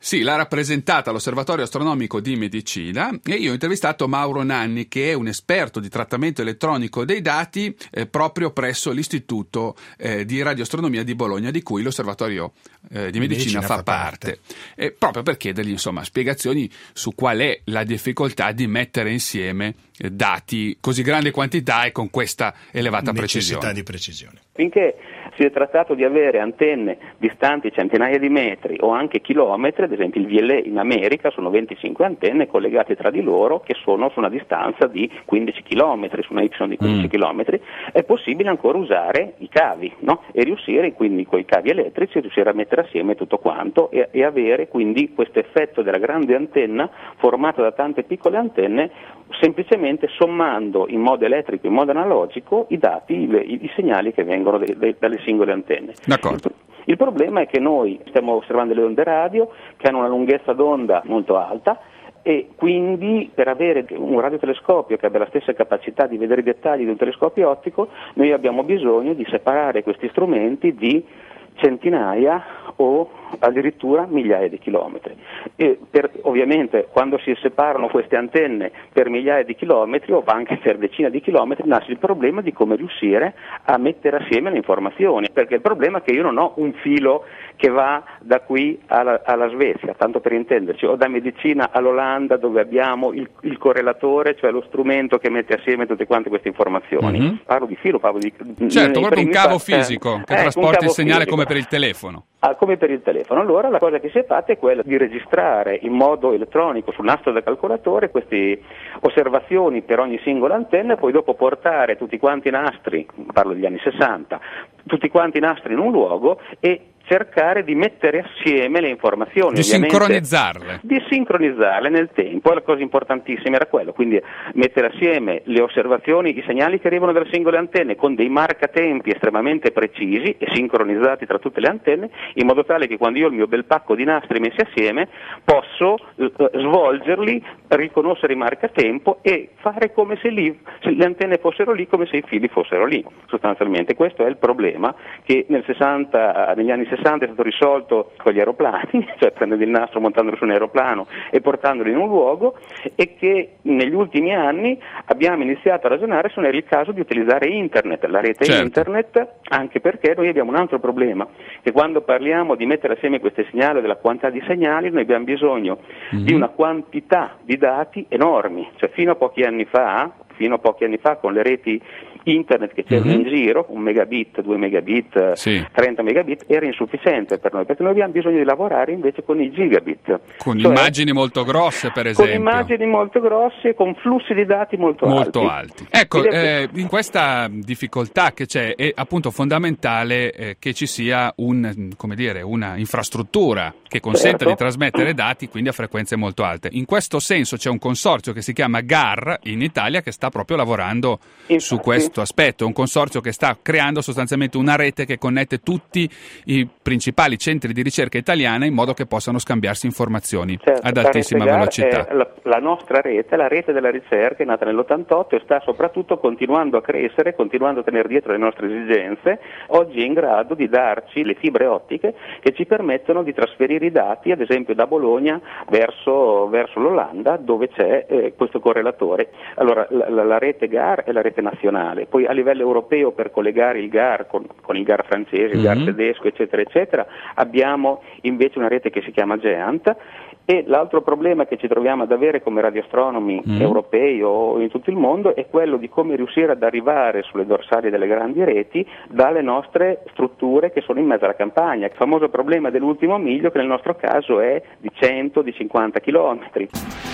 Sì, l'ha rappresentata all'Osservatorio Astronomico di Medicina e io ho intervistato Mauro Nanni, che è un esperto di trattamento elettronico dei dati eh, proprio presso l'Istituto eh, di Radioastronomia di Bologna, di cui l'Osservatorio eh, di Medicina, Medicina fa, fa parte, parte. Eh, proprio per chiedergli insomma spiegazioni su qual è la difficoltà di mettere insieme eh, dati così grande quantità e con questa elevata necessità precisione. di precisione. Finché si è trattato di avere antenne distanti centinaia di metri o anche chilometri, ad esempio il V L A in America sono venticinque antenne collegate tra di loro che sono su una distanza di quindici chilometri, su una Y di quindici chilometri, è possibile ancora usare i cavi, no? E riuscire quindi con i cavi elettrici riuscire a mettere assieme tutto quanto e, e avere quindi questo effetto della grande antenna formata da tante piccole antenne, semplicemente sommando in modo elettrico, in modo analogico i dati, i, i segnali che vengono de, de, dalle singole antenne. D'accordo. Il, il problema è che noi stiamo osservando le onde radio che hanno una lunghezza d'onda molto alta e quindi per avere un radiotelescopio che abbia la stessa capacità di vedere i dettagli di un telescopio ottico noi abbiamo bisogno di separare questi strumenti di centinaia o addirittura migliaia di chilometri. E per, ovviamente quando si separano queste antenne per migliaia di chilometri o anche per decine di chilometri nasce il problema di come riuscire a mettere assieme le informazioni, perché il problema è che io non ho un filo che va da qui alla, alla Svezia, tanto per intenderci, o da Medicina all'Olanda dove abbiamo il, il correlatore, cioè lo strumento che mette assieme tutte quante queste informazioni. Mm-hmm. Parlo di filo, parlo di... Certo, proprio un cavo fisico eh, che eh, trasporta il segnale fisico. Come per il telefono. Ah, come per il telefono. Allora la cosa che si è fatta è quella di registrare in modo elettronico sul nastro del calcolatore queste osservazioni per ogni singola antenna e poi dopo portare tutti quanti i nastri, parlo degli anni sessanta, tutti quanti i nastri in un luogo e cercare di mettere assieme le informazioni. Di sincronizzarle. Di sincronizzarle nel tempo, la cosa importantissima era quello, quindi mettere assieme le osservazioni, i segnali che arrivano dalle singole antenne con dei marcatempi estremamente precisi e sincronizzati tra tutte le antenne, in modo tale che quando io ho il mio bel pacco di nastri messi assieme posso eh, svolgerli, riconoscere i marcatempo e fare come se, lì, se le antenne fossero lì, come se i fili fossero lì, sostanzialmente. Questo è il problema che nel sessanta, negli anni sessanta è stato risolto con gli aeroplani, cioè prendendo il nastro, montandolo su un aeroplano e portandolo in un luogo, e che negli ultimi anni abbiamo iniziato a ragionare se non era il caso di utilizzare internet, la rete certo. internet, anche perché noi abbiamo un altro problema, che quando parliamo di mettere assieme queste segnali, della quantità di segnali, noi abbiamo bisogno mm-hmm. di una quantità di dati enormi, cioè fino a pochi anni fa, fino a pochi anni fa con le reti internet che c'erano mm-hmm. in giro, un megabit, due megabit, sì. trenta megabit, era insufficiente per noi, perché noi abbiamo bisogno di lavorare invece con i gigabit. Con cioè, immagini molto grosse, per esempio. Con immagini molto grosse, con flussi di dati molto, molto alti. alti. Ecco, eh, in questa difficoltà che c'è è appunto fondamentale eh, che ci sia un, come dire, una infrastruttura che consenta certo. di trasmettere dati, quindi a frequenze molto alte. In questo senso c'è un consorzio che si chiama G A R in Italia che sta proprio lavorando Infatti. su questo aspetto, un consorzio che sta creando sostanzialmente una rete che connette tutti i principali centri di ricerca italiana in modo che possano scambiarsi informazioni certo, ad altissima velocità. La, la nostra rete, la rete della ricerca, è nata nell'ottantotto e sta soprattutto continuando a crescere, continuando a tenere dietro le nostre esigenze. Oggi è in grado di darci le fibre ottiche che ci permettono di trasferire i dati, ad esempio da Bologna verso, verso l'Olanda, dove c'è eh, questo correlatore. Allora, la, la, la rete G A R è la rete nazionale, poi a livello europeo per collegare il G A R con, con il G A R francese, il mm-hmm. G A R tedesco, eccetera, eccetera, abbiamo invece una rete che si chiama GEANT. E l'altro problema che ci troviamo ad avere come radioastronomi mm. europei o in tutto il mondo è quello di come riuscire ad arrivare sulle dorsali delle grandi reti dalle nostre strutture che sono in mezzo alla campagna. Il famoso problema dell'ultimo miglio, che nel nostro caso è di cento, di cinquanta chilometri.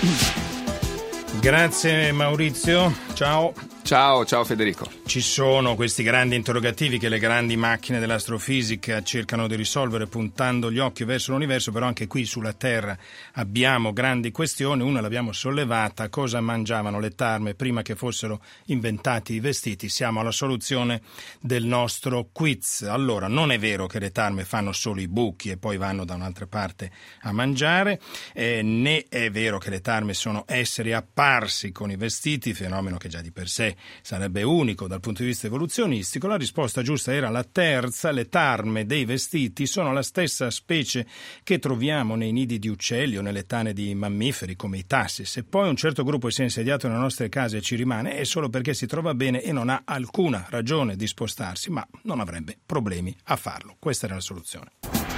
Grazie Maurizio, ciao. Ciao, ciao Federico. Ci sono questi grandi interrogativi che le grandi macchine dell'astrofisica cercano di risolvere puntando gli occhi verso l'universo, però anche qui sulla Terra abbiamo grandi questioni. Una l'abbiamo sollevata: cosa mangiavano le tarme prima che fossero inventati i vestiti? Siamo alla soluzione del nostro quiz. Allora, non è vero che le tarme fanno solo i buchi e poi vanno da un'altra parte a mangiare, eh, né è vero che le tarme sono esseri apparsi con i vestiti, fenomeno che già di per sé sarebbe unico dal punto di vista evoluzionistico. La risposta giusta era la terza. Le tarme dei vestiti sono la stessa specie che troviamo nei nidi di uccelli o nelle tane di mammiferi come i tassi. Se poi un certo gruppo si è insediato nelle nostre case e ci rimane, è solo perché si trova bene e non ha alcuna ragione di spostarsi, ma non avrebbe problemi a farlo. Questa era la soluzione.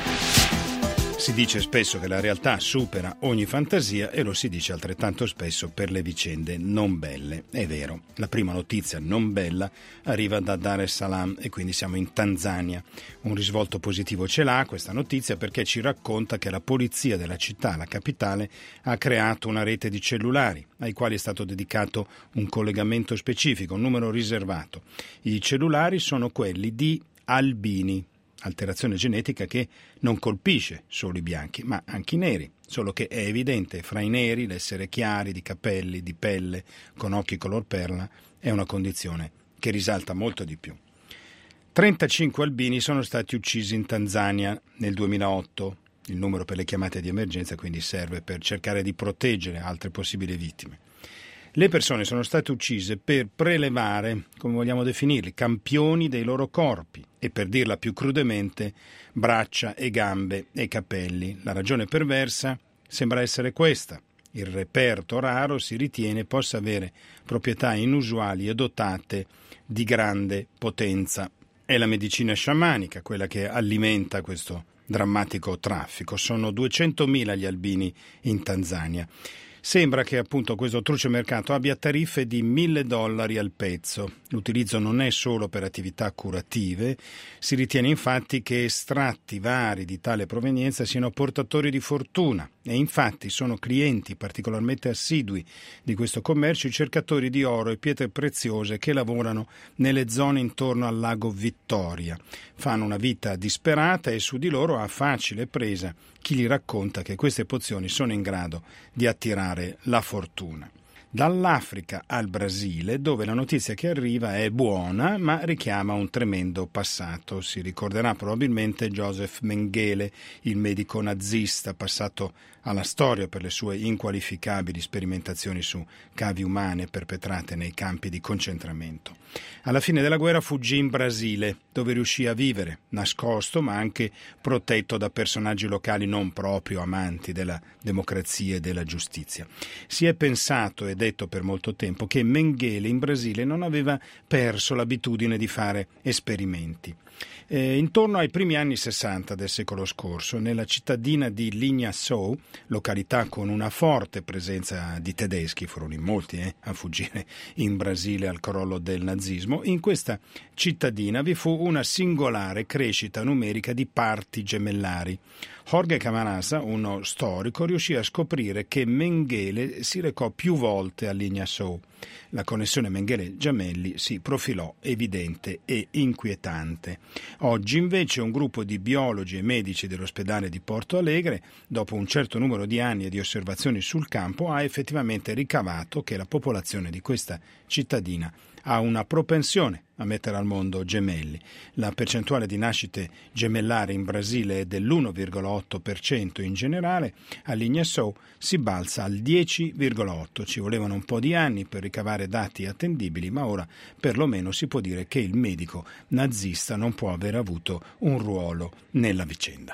Si dice spesso che la realtà supera ogni fantasia e lo si dice altrettanto spesso per le vicende non belle. È vero, la prima notizia non bella arriva da Dar es Salaam e quindi siamo in Tanzania. Un risvolto positivo ce l'ha questa notizia perché ci racconta che la polizia della città, la capitale, ha creato una rete di cellulari ai quali è stato dedicato un collegamento specifico, un numero riservato. I cellulari sono quelli di albini, alterazione genetica che non colpisce solo i bianchi, ma anche i neri, solo che è evidente fra i neri l'essere chiari, di capelli, di pelle, con occhi color perla, è una condizione che risalta molto di più. trentacinque albini sono stati uccisi in Tanzania nel duemilaotto, il numero per le chiamate di emergenza quindi serve per cercare di proteggere altre possibili vittime. Le persone sono state uccise per prelevare, come vogliamo definirli, campioni dei loro corpi e, per dirla più crudemente, braccia e gambe e capelli. La ragione perversa sembra essere questa. Il reperto raro si ritiene possa avere proprietà inusuali e dotate di grande potenza. È la medicina sciamanica quella che alimenta questo drammatico traffico. Sono duecentomila gli albini in Tanzania. Sembra che appunto questo truce mercato abbia tariffe di mille dollari al pezzo. L'utilizzo non è solo per attività curative, si ritiene infatti che estratti vari di tale provenienza siano portatori di fortuna e infatti sono clienti particolarmente assidui di questo commercio i cercatori di oro e pietre preziose che lavorano nelle zone intorno al lago Vittoria. Fanno una vita disperata e su di loro ha facile presa chi gli racconta che queste pozioni sono in grado di attirare la fortuna. Dall'Africa al Brasile, dove la notizia che arriva è buona, ma richiama un tremendo passato. Si ricorderà probabilmente Joseph Mengele, il medico nazista passato alla storia per le sue inqualificabili sperimentazioni su cavi umane perpetrate nei campi di concentramento. Alla fine della guerra fuggì in Brasile, dove riuscì a vivere, nascosto ma anche protetto da personaggi locali non proprio amanti della democrazia e della giustizia. Si è pensato e detto per molto tempo che Mengele in Brasile non aveva perso l'abitudine di fare esperimenti. Eh, intorno ai primi anni sessanta del secolo scorso, nella cittadina di Linhaçou, località con una forte presenza di tedeschi, furono in molti eh, a fuggire in Brasile al crollo del nazismo, in questa cittadina vi fu una singolare crescita numerica di parti gemellari. Jorge Camarasa, uno storico, riuscì a scoprire che Mengele si recò più volte a Linhaçou. La connessione Mengele-Gemelli si profilò evidente e inquietante. Oggi invece un gruppo di biologi e medici dell'ospedale di Porto Alegre, dopo un certo numero di anni e di osservazioni sul campo, ha effettivamente ricavato che la popolazione di questa cittadina ha una propensione a mettere al mondo gemelli. La percentuale di nascite gemellari in Brasile è dell'uno virgola otto per cento in generale, a Linhaçou si balza al dieci virgola otto per cento. Ci volevano un po' di anni per ricavare dati attendibili, ma ora perlomeno si può dire che il medico nazista non può aver avuto un ruolo nella vicenda.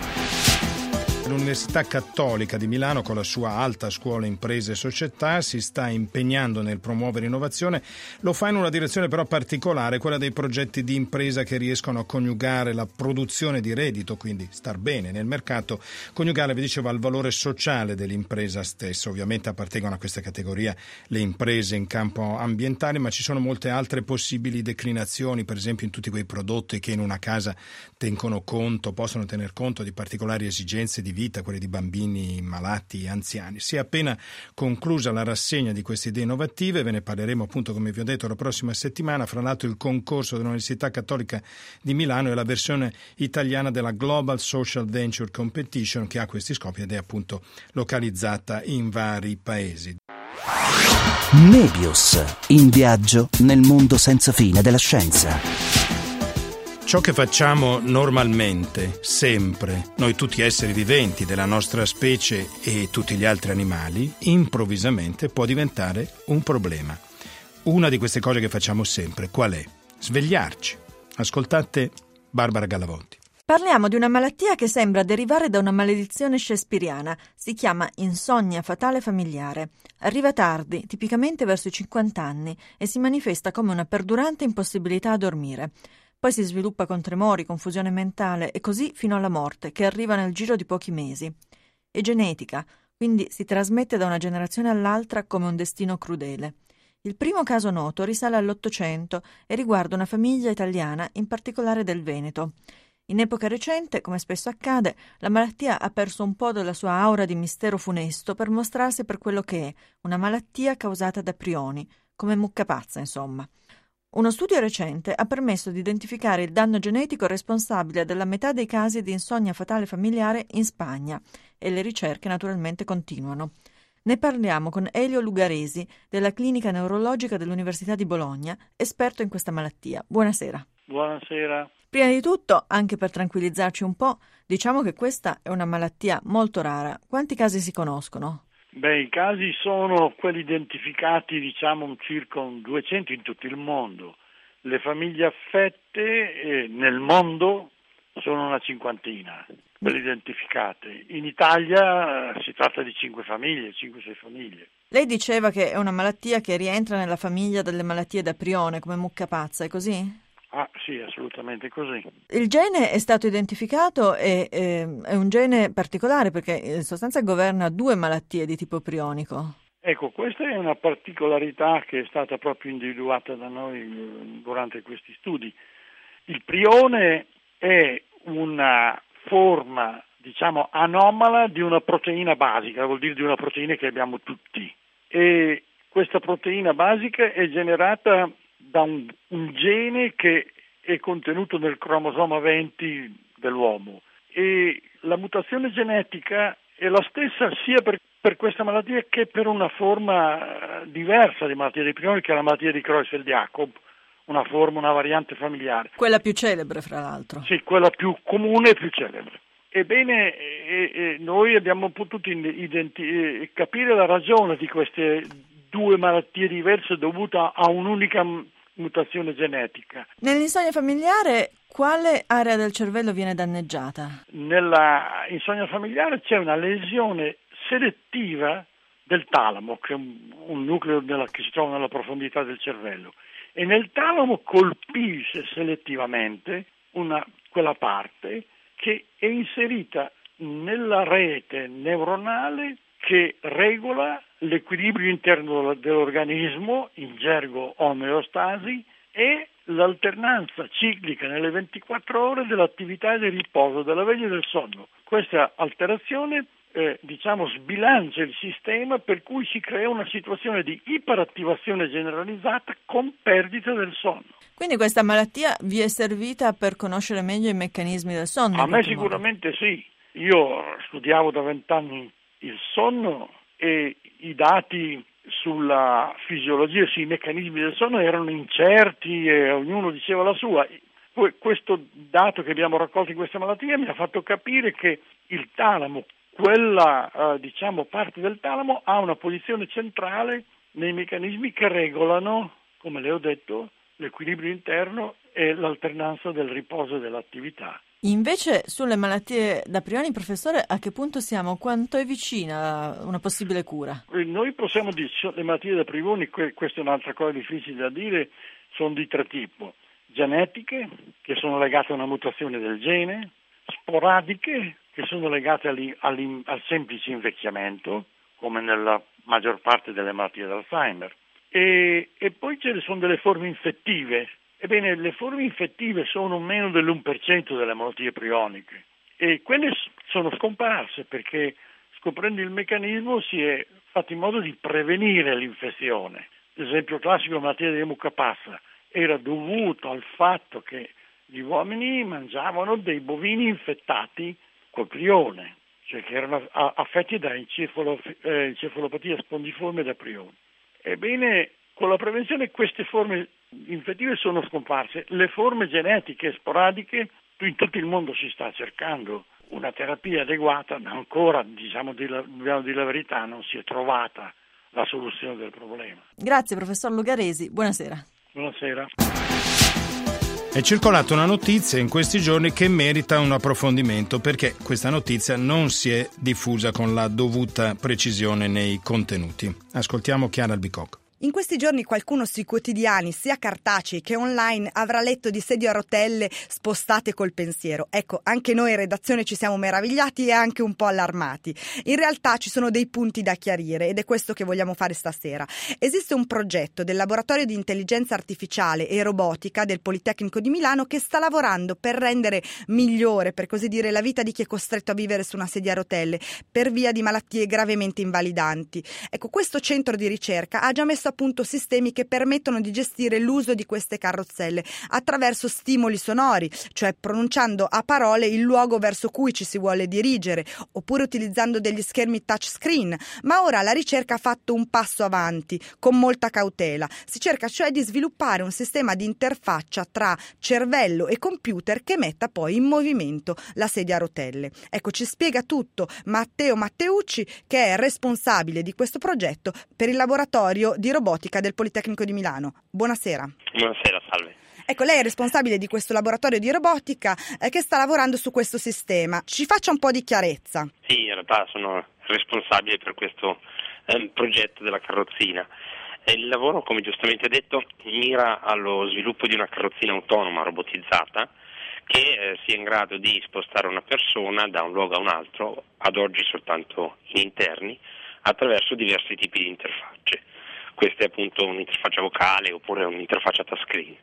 L'Università Cattolica di Milano, con la sua Alta Scuola Imprese e Società, si sta impegnando nel promuovere innovazione. Lo fa in una direzione però particolare, quella dei progetti di impresa che riescono a coniugare la produzione di reddito, quindi star bene nel mercato, coniugare, vi dicevo, al valore sociale dell'impresa stessa. Ovviamente appartengono a questa categoria le imprese in campo ambientale, ma ci sono molte altre possibili declinazioni, per esempio in tutti quei prodotti che in una casa tengono conto, possono tener conto di particolari esigenze di vita, quelle di bambini, malati e anziani. Si è appena conclusa la rassegna di queste idee innovative, ve ne parleremo appunto, come vi ho detto, la prossima settimana. Fra l'altro il concorso dell'Università Cattolica di Milano è la versione italiana della Global Social Venture Competition, che ha questi scopi ed è appunto localizzata in vari paesi. Mebius, in viaggio nel mondo senza fine della scienza. Ciò che facciamo normalmente, sempre, noi tutti esseri viventi della nostra specie e tutti gli altri animali, improvvisamente può diventare un problema. una di queste cose che facciamo sempre. Qual è? Svegliarci. Ascoltate Barbara Gallavolti. Parliamo di una malattia che sembra derivare da una maledizione shakespeariana. Si chiama insonnia fatale familiare. Arriva tardi, tipicamente verso i cinquanta anni, e si manifesta come una perdurante impossibilità a dormire. Poi si sviluppa con tremori, confusione mentale e così fino alla morte, che arriva nel giro di pochi mesi. È genetica, quindi si trasmette da una generazione all'altra come un destino crudele. Il primo caso noto risale all'Ottocento e riguarda una famiglia italiana, in particolare del Veneto. In epoca recente, come spesso accade, la malattia ha perso un po' della sua aura di mistero funesto per mostrarsi per quello che è, una malattia causata da prioni, come mucca pazza, insomma. Uno studio recente ha permesso di identificare il danno genetico responsabile della metà dei casi di insonnia fatale familiare in Spagna e le ricerche naturalmente continuano. Ne parliamo con Elio Lugaresi della Clinica Neurologica dell'Università di Bologna, esperto in questa malattia. Buonasera. Buonasera. Prima di tutto, anche per tranquillizzarci un po', diciamo che questa è una malattia molto rara. Quanti casi si conoscono? Beh, i casi sono quelli identificati, diciamo, circa un duecento in tutto il mondo. Le famiglie affette eh, nel mondo sono una cinquantina, quelle identificate. In Italia eh, si tratta di cinque famiglie, cinque sei famiglie. Lei diceva che è una malattia che rientra nella famiglia delle malattie da prione, come mucca pazza, è così? Ah sì, assolutamente così. Il gene è stato identificato e eh, è un gene particolare perché in sostanza governa due malattie di tipo prionico. Ecco, questa è una particolarità che è stata proprio individuata da noi durante questi studi. Il prione è una forma, diciamo, anomala di una proteina basica, vuol dire di una proteina che abbiamo tutti. E questa proteina basica è generata da un, un gene che è contenuto nel cromosoma venti dell'uomo e la mutazione genetica è la stessa sia per, per questa malattia che per una forma diversa di malattia dei prioni, che è la malattia di Creutzfeldt-Jakob, una forma, una variante familiare. Quella più celebre, fra l'altro. Sì, quella più comune e più celebre. Ebbene, e, e noi abbiamo potuto identi- capire la ragione di queste due malattie diverse dovuta a un'unica mutazione genetica. Nell'insonnia familiare quale area del cervello viene danneggiata? Nella insonnia familiare c'è una lesione selettiva del talamo, che è un, un nucleo della, che si trova nella profondità del cervello, e nel talamo colpisce selettivamente una, quella parte che è inserita nella rete neuronale che regola l'equilibrio interno dell'organismo, in gergo omeostasi, e l'alternanza ciclica nelle ventiquattro ore dell'attività e del riposo, della veglia e del sonno. Questa alterazione eh, diciamo sbilancia il sistema, per cui si crea una situazione di iperattivazione generalizzata con perdita del sonno. Quindi questa malattia vi è servita per conoscere meglio i meccanismi del sonno? A me sicuramente modo. Sì. Io studiavo da vent'anni il sonno e i dati sulla fisiologia, sui meccanismi del sonno erano incerti e ognuno diceva la sua. Questo dato che abbiamo raccolto in questa malattia mi ha fatto capire che il talamo, quella eh, diciamo parte del talamo, ha una posizione centrale nei meccanismi che regolano, come le ho detto, l'equilibrio interno e l'alternanza del riposo e dell'attività. Invece sulle malattie da prioni, professore, a che punto siamo? Quanto è vicina una possibile cura? Noi possiamo dire che le malattie da prioni, questa è un'altra cosa difficile da dire, sono di tre tipi: genetiche, che sono legate a una mutazione del gene, sporadiche, che sono legate al semplice invecchiamento, come nella maggior parte delle malattie d'Alzheimer, e, e poi ce ne sono delle forme infettive. Ebbene, le forme infettive sono meno dell'uno per cento delle malattie prioniche e quelle sono scomparse perché, scoprendo il meccanismo, si è fatto in modo di prevenire l'infezione. L'esempio classico della malattia di mucca pazza era dovuto al fatto che gli uomini mangiavano dei bovini infettati col prione, cioè che erano affetti da encefalo, eh, encefalopatia spongiforme da prione. Ebbene, con la prevenzione queste forme infettive sono scomparse. Le forme genetiche sporadiche, in tutto il mondo si sta cercando una terapia adeguata, ma ancora, diciamo, dobbiamo dire la verità, non si è trovata la soluzione del problema. Grazie professor Lugaresi, buonasera. Buonasera. È circolata una notizia in questi giorni che merita un approfondimento, perché questa notizia non si è diffusa con la dovuta precisione nei contenuti. Ascoltiamo Chiara Albicocco. In questi giorni qualcuno sui quotidiani, sia cartacei che online, avrà letto di sedie a rotelle spostate col pensiero. Ecco, anche noi in redazione ci siamo meravigliati e anche un po' allarmati. In realtà ci sono dei punti da chiarire ed è questo che vogliamo fare stasera. Esiste un progetto del Laboratorio di Intelligenza Artificiale e Robotica del Politecnico di Milano che sta lavorando per rendere migliore, per così dire, la vita di chi è costretto a vivere su una sedia a rotelle per via di malattie gravemente invalidanti. Ecco, questo centro di ricerca ha già messo a appunto sistemi che permettono di gestire l'uso di queste carrozzelle attraverso stimoli sonori, cioè pronunciando a parole il luogo verso cui ci si vuole dirigere, oppure utilizzando degli schermi touchscreen. Ma ora la ricerca ha fatto un passo avanti, con molta cautela. Si cerca cioè di sviluppare un sistema di interfaccia tra cervello e computer che metta poi in movimento la sedia a rotelle. Ecco, ci spiega tutto Matteo Matteucci, che è responsabile di questo progetto per il laboratorio di robotica del Politecnico di Milano. Buonasera. Buonasera, salve. Ecco, lei è responsabile di questo laboratorio di robotica eh, che sta lavorando su questo sistema. Ci faccia un po' di chiarezza. Sì, in realtà sono responsabile per questo eh, progetto della carrozzina. Il lavoro, come giustamente detto, mira allo sviluppo di una carrozzina autonoma robotizzata che eh, sia in grado di spostare una persona da un luogo a un altro, ad oggi soltanto in interni, attraverso diversi tipi di interfacce. Questa è appunto un'interfaccia vocale oppure un'interfaccia touchscreen.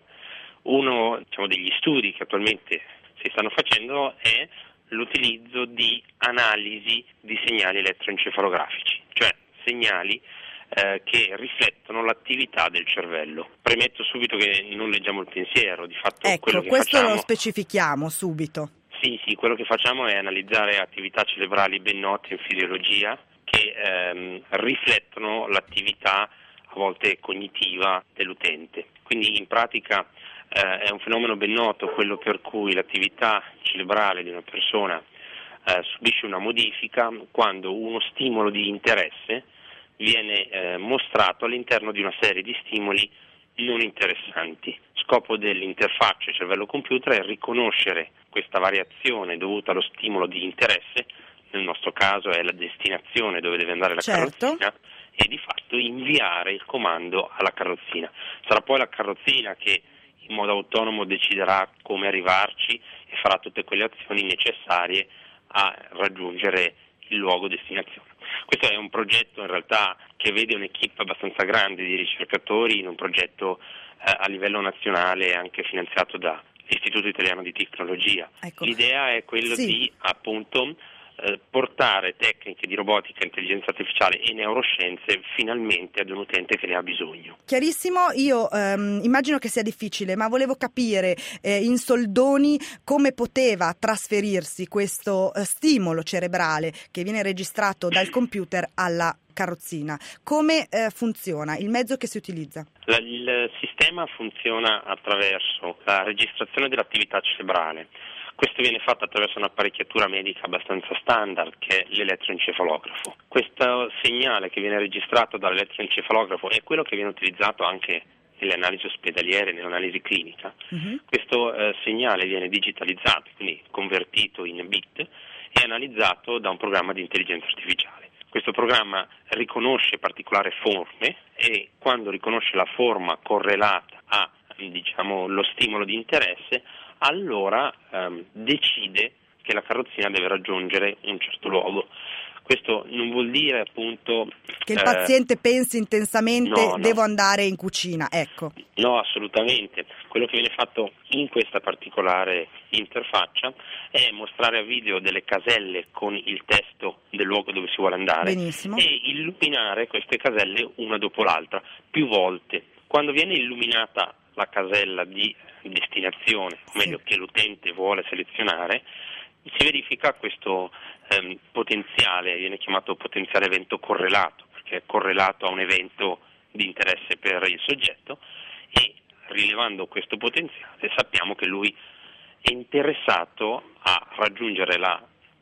Uno diciamo, degli studi che attualmente si stanno facendo è l'utilizzo di analisi di segnali elettroencefalografici, cioè segnali eh, che riflettono l'attività del cervello. Premetto subito che non leggiamo il pensiero, di fatto ecco, quello che questo facciamo... lo specifichiamo subito. Sì, sì, quello che facciamo è analizzare attività cerebrali ben note in fisiologia che ehm, riflettono l'attività a volte cognitiva dell'utente. Quindi in pratica eh, è un fenomeno ben noto quello per cui l'attività cerebrale di una persona eh, subisce una modifica quando uno stimolo di interesse viene eh, mostrato all'interno di una serie di stimoli non interessanti. Scopo dell'interfaccia cervello-computer è riconoscere questa variazione dovuta allo stimolo di interesse, nel nostro caso è la destinazione dove deve andare la certo. carrozzina, e di fatto inviare il comando alla carrozzina. Sarà poi la carrozzina che in modo autonomo deciderà come arrivarci e farà tutte quelle azioni necessarie a raggiungere il luogo destinazione. Questo è un progetto in realtà che vede un'equipe abbastanza grande di ricercatori in un progetto eh, a livello nazionale anche finanziato dall'Istituto Italiano di Tecnologia. Ecco. L'idea è quella sì. di appunto eh, portare tecniche di robotica, intelligenza artificiale e neuroscienze finalmente ad un utente che ne ha bisogno. Chiarissimo, io ehm, immagino che sia difficile, ma volevo capire eh, in soldoni come poteva trasferirsi questo eh, stimolo cerebrale che viene registrato dal computer alla carrozzina. Come eh, funziona il mezzo che si utilizza? La, il sistema funziona attraverso la registrazione dell'attività cerebrale. Questo viene fatto attraverso un'apparecchiatura medica abbastanza standard che è l'elettroencefalografo. Questo segnale che viene registrato dall'elettroencefalografo è quello che viene utilizzato anche nelle analisi ospedaliere, nell'analisi clinica. Uh-huh. Questo eh, segnale viene digitalizzato, quindi convertito in bit e analizzato da un programma di intelligenza artificiale. Questo programma riconosce particolari forme e quando riconosce la forma correlata a diciamo, lo stimolo di interesse, allora ehm, decide che la carrozzina deve raggiungere un certo luogo. Questo non vuol dire appunto che il eh, paziente pensi intensamente no, no. devo andare in cucina, ecco. No, assolutamente. Quello che viene fatto in questa particolare interfaccia è mostrare a video delle caselle con il testo del luogo dove si vuole andare. Benissimo. E illuminare queste caselle una dopo l'altra, più volte. Quando viene illuminata la casella di destinazione, o meglio sì. che l'utente vuole selezionare, si verifica questo ehm, potenziale, viene chiamato potenziale evento correlato, perché è correlato a un evento di interesse per il soggetto e rilevando questo potenziale sappiamo che lui è interessato a raggiungere la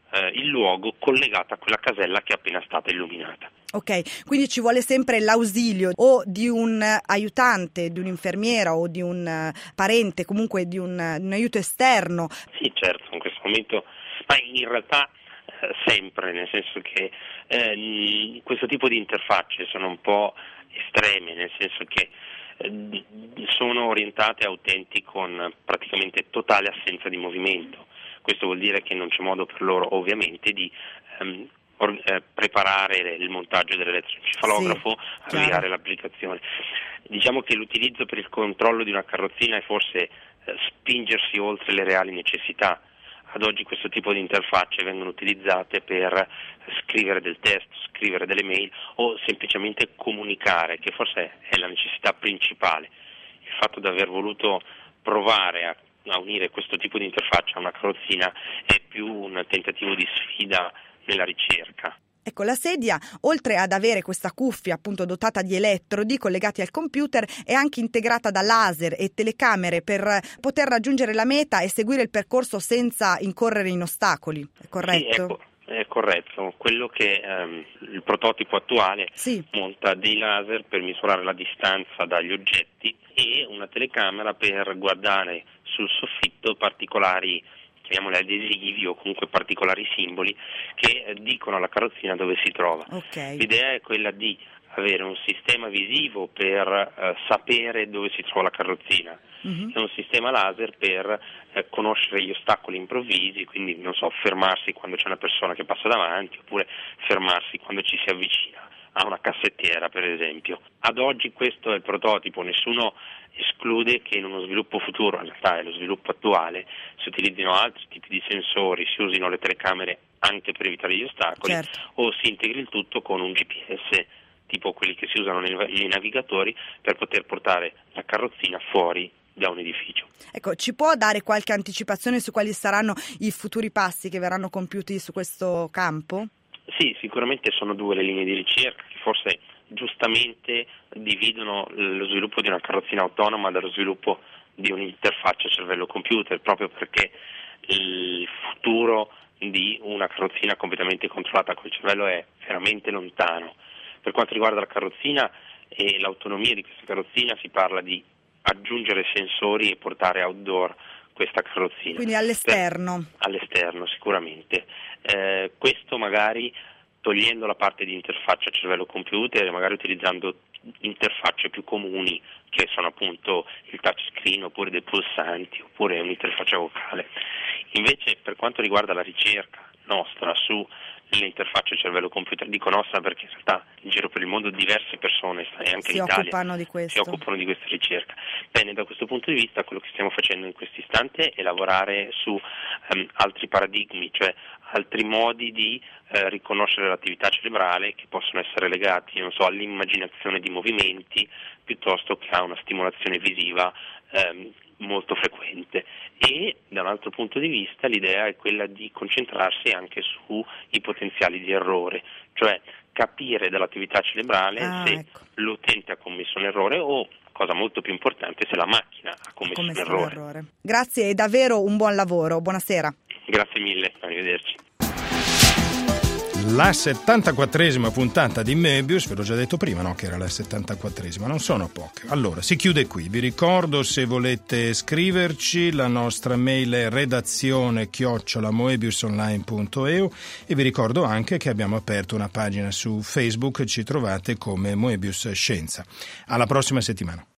eh, il luogo collegato a quella casella che è appena stata illuminata. Ok, quindi ci vuole sempre l'ausilio o di un aiutante, di un'infermiera o di un parente, comunque di un, un aiuto esterno. Sì, certo, in questo momento, ma in realtà eh, sempre, nel senso che eh, questo tipo di interfacce sono un po' estreme, nel senso che eh, sono orientate a utenti con praticamente totale assenza di movimento. Questo vuol dire che non c'è modo per loro ovviamente di ehm, or- eh, preparare il montaggio dell'elettroencefalografo, sì, avviare l'applicazione. Diciamo che l'utilizzo per il controllo di una carrozzina è forse eh, spingersi oltre le reali necessità. Ad oggi questo tipo di interfacce vengono utilizzate per scrivere del testo, scrivere delle mail o semplicemente comunicare, che forse è la necessità principale. Il fatto di aver voluto provare a a unire questo tipo di interfaccia a una carrozzina è più un tentativo di sfida nella ricerca. Ecco, la sedia, oltre ad avere questa cuffia appunto dotata di elettrodi collegati al computer, è anche integrata da laser e telecamere per poter raggiungere la meta e seguire il percorso senza incorrere in ostacoli, è corretto? Sì, ecco. È corretto, quello che ehm, il prototipo attuale sì. monta dei laser per misurare la distanza dagli oggetti e una telecamera per guardare sul soffitto particolari, chiamiamoli adesivi o comunque particolari simboli che eh, dicono alla carrozzina dove si trova. Okay. L'idea è quella di avere un sistema visivo per eh, sapere dove si trova la carrozzina. Uh-huh. E un sistema laser per eh, conoscere gli ostacoli improvvisi, quindi non so, fermarsi quando c'è una persona che passa davanti oppure fermarsi quando ci si avvicina a una cassettiera, per esempio. Ad oggi questo è il prototipo, nessuno esclude che in uno sviluppo futuro, in realtà è lo sviluppo attuale, si utilizzino altri tipi di sensori, si usino le telecamere anche per evitare gli ostacoli, certo. o si integri il tutto con un G P S tipo quelli che si usano nei, nei navigatori per poter portare la carrozzina fuori da un edificio. Ecco, ci può dare qualche anticipazione su quali saranno i futuri passi che verranno compiuti su questo campo? Sì, sicuramente sono due le linee di ricerca che forse giustamente dividono lo sviluppo di una carrozzina autonoma dallo sviluppo di un'interfaccia cervello-computer, proprio perché il futuro di una carrozzina completamente controllata col cervello è veramente lontano. Per quanto riguarda la carrozzina e l'autonomia di questa carrozzina, si parla di aggiungere sensori e portare outdoor questa carrozzina. Quindi all'esterno? Per, all'esterno, sicuramente. Eh, questo magari togliendo la parte di interfaccia cervello-computer e magari utilizzando interfacce più comuni che sono appunto il touchscreen oppure dei pulsanti oppure un'interfaccia vocale. Invece per quanto riguarda la ricerca nostra su le interfacce cervello-computer, dico nostra perché in realtà in giro per il mondo diverse persone e anche si in Italia occupano di questo. si occupano di questa ricerca. Bene, da questo punto di vista quello che stiamo facendo in questo istante è lavorare su um, altri paradigmi, cioè altri modi di eh, riconoscere l'attività cerebrale che possono essere legati, non so, all'immaginazione di movimenti piuttosto che a una stimolazione visiva ehm, molto frequente. E da un altro punto di vista l'idea è quella di concentrarsi anche sui potenziali di errore, cioè capire dall'attività cerebrale ah, se ecco. l'utente ha commesso un errore o, cosa molto più importante, se la macchina ha commesso, commesso un errore. errore. Grazie e davvero un buon lavoro, buonasera. Grazie mille, arrivederci. La settantaquattresima puntata di Möbius, ve l'ho già detto prima, no, che era la settantaquattresima, non sono poche. Allora, si chiude qui. Vi ricordo, se volete scriverci, la nostra mail è redazione chiocciola moebiusonline punto e u e vi ricordo anche che abbiamo aperto una pagina su Facebook, ci trovate come Moebius Scienza. Alla prossima settimana.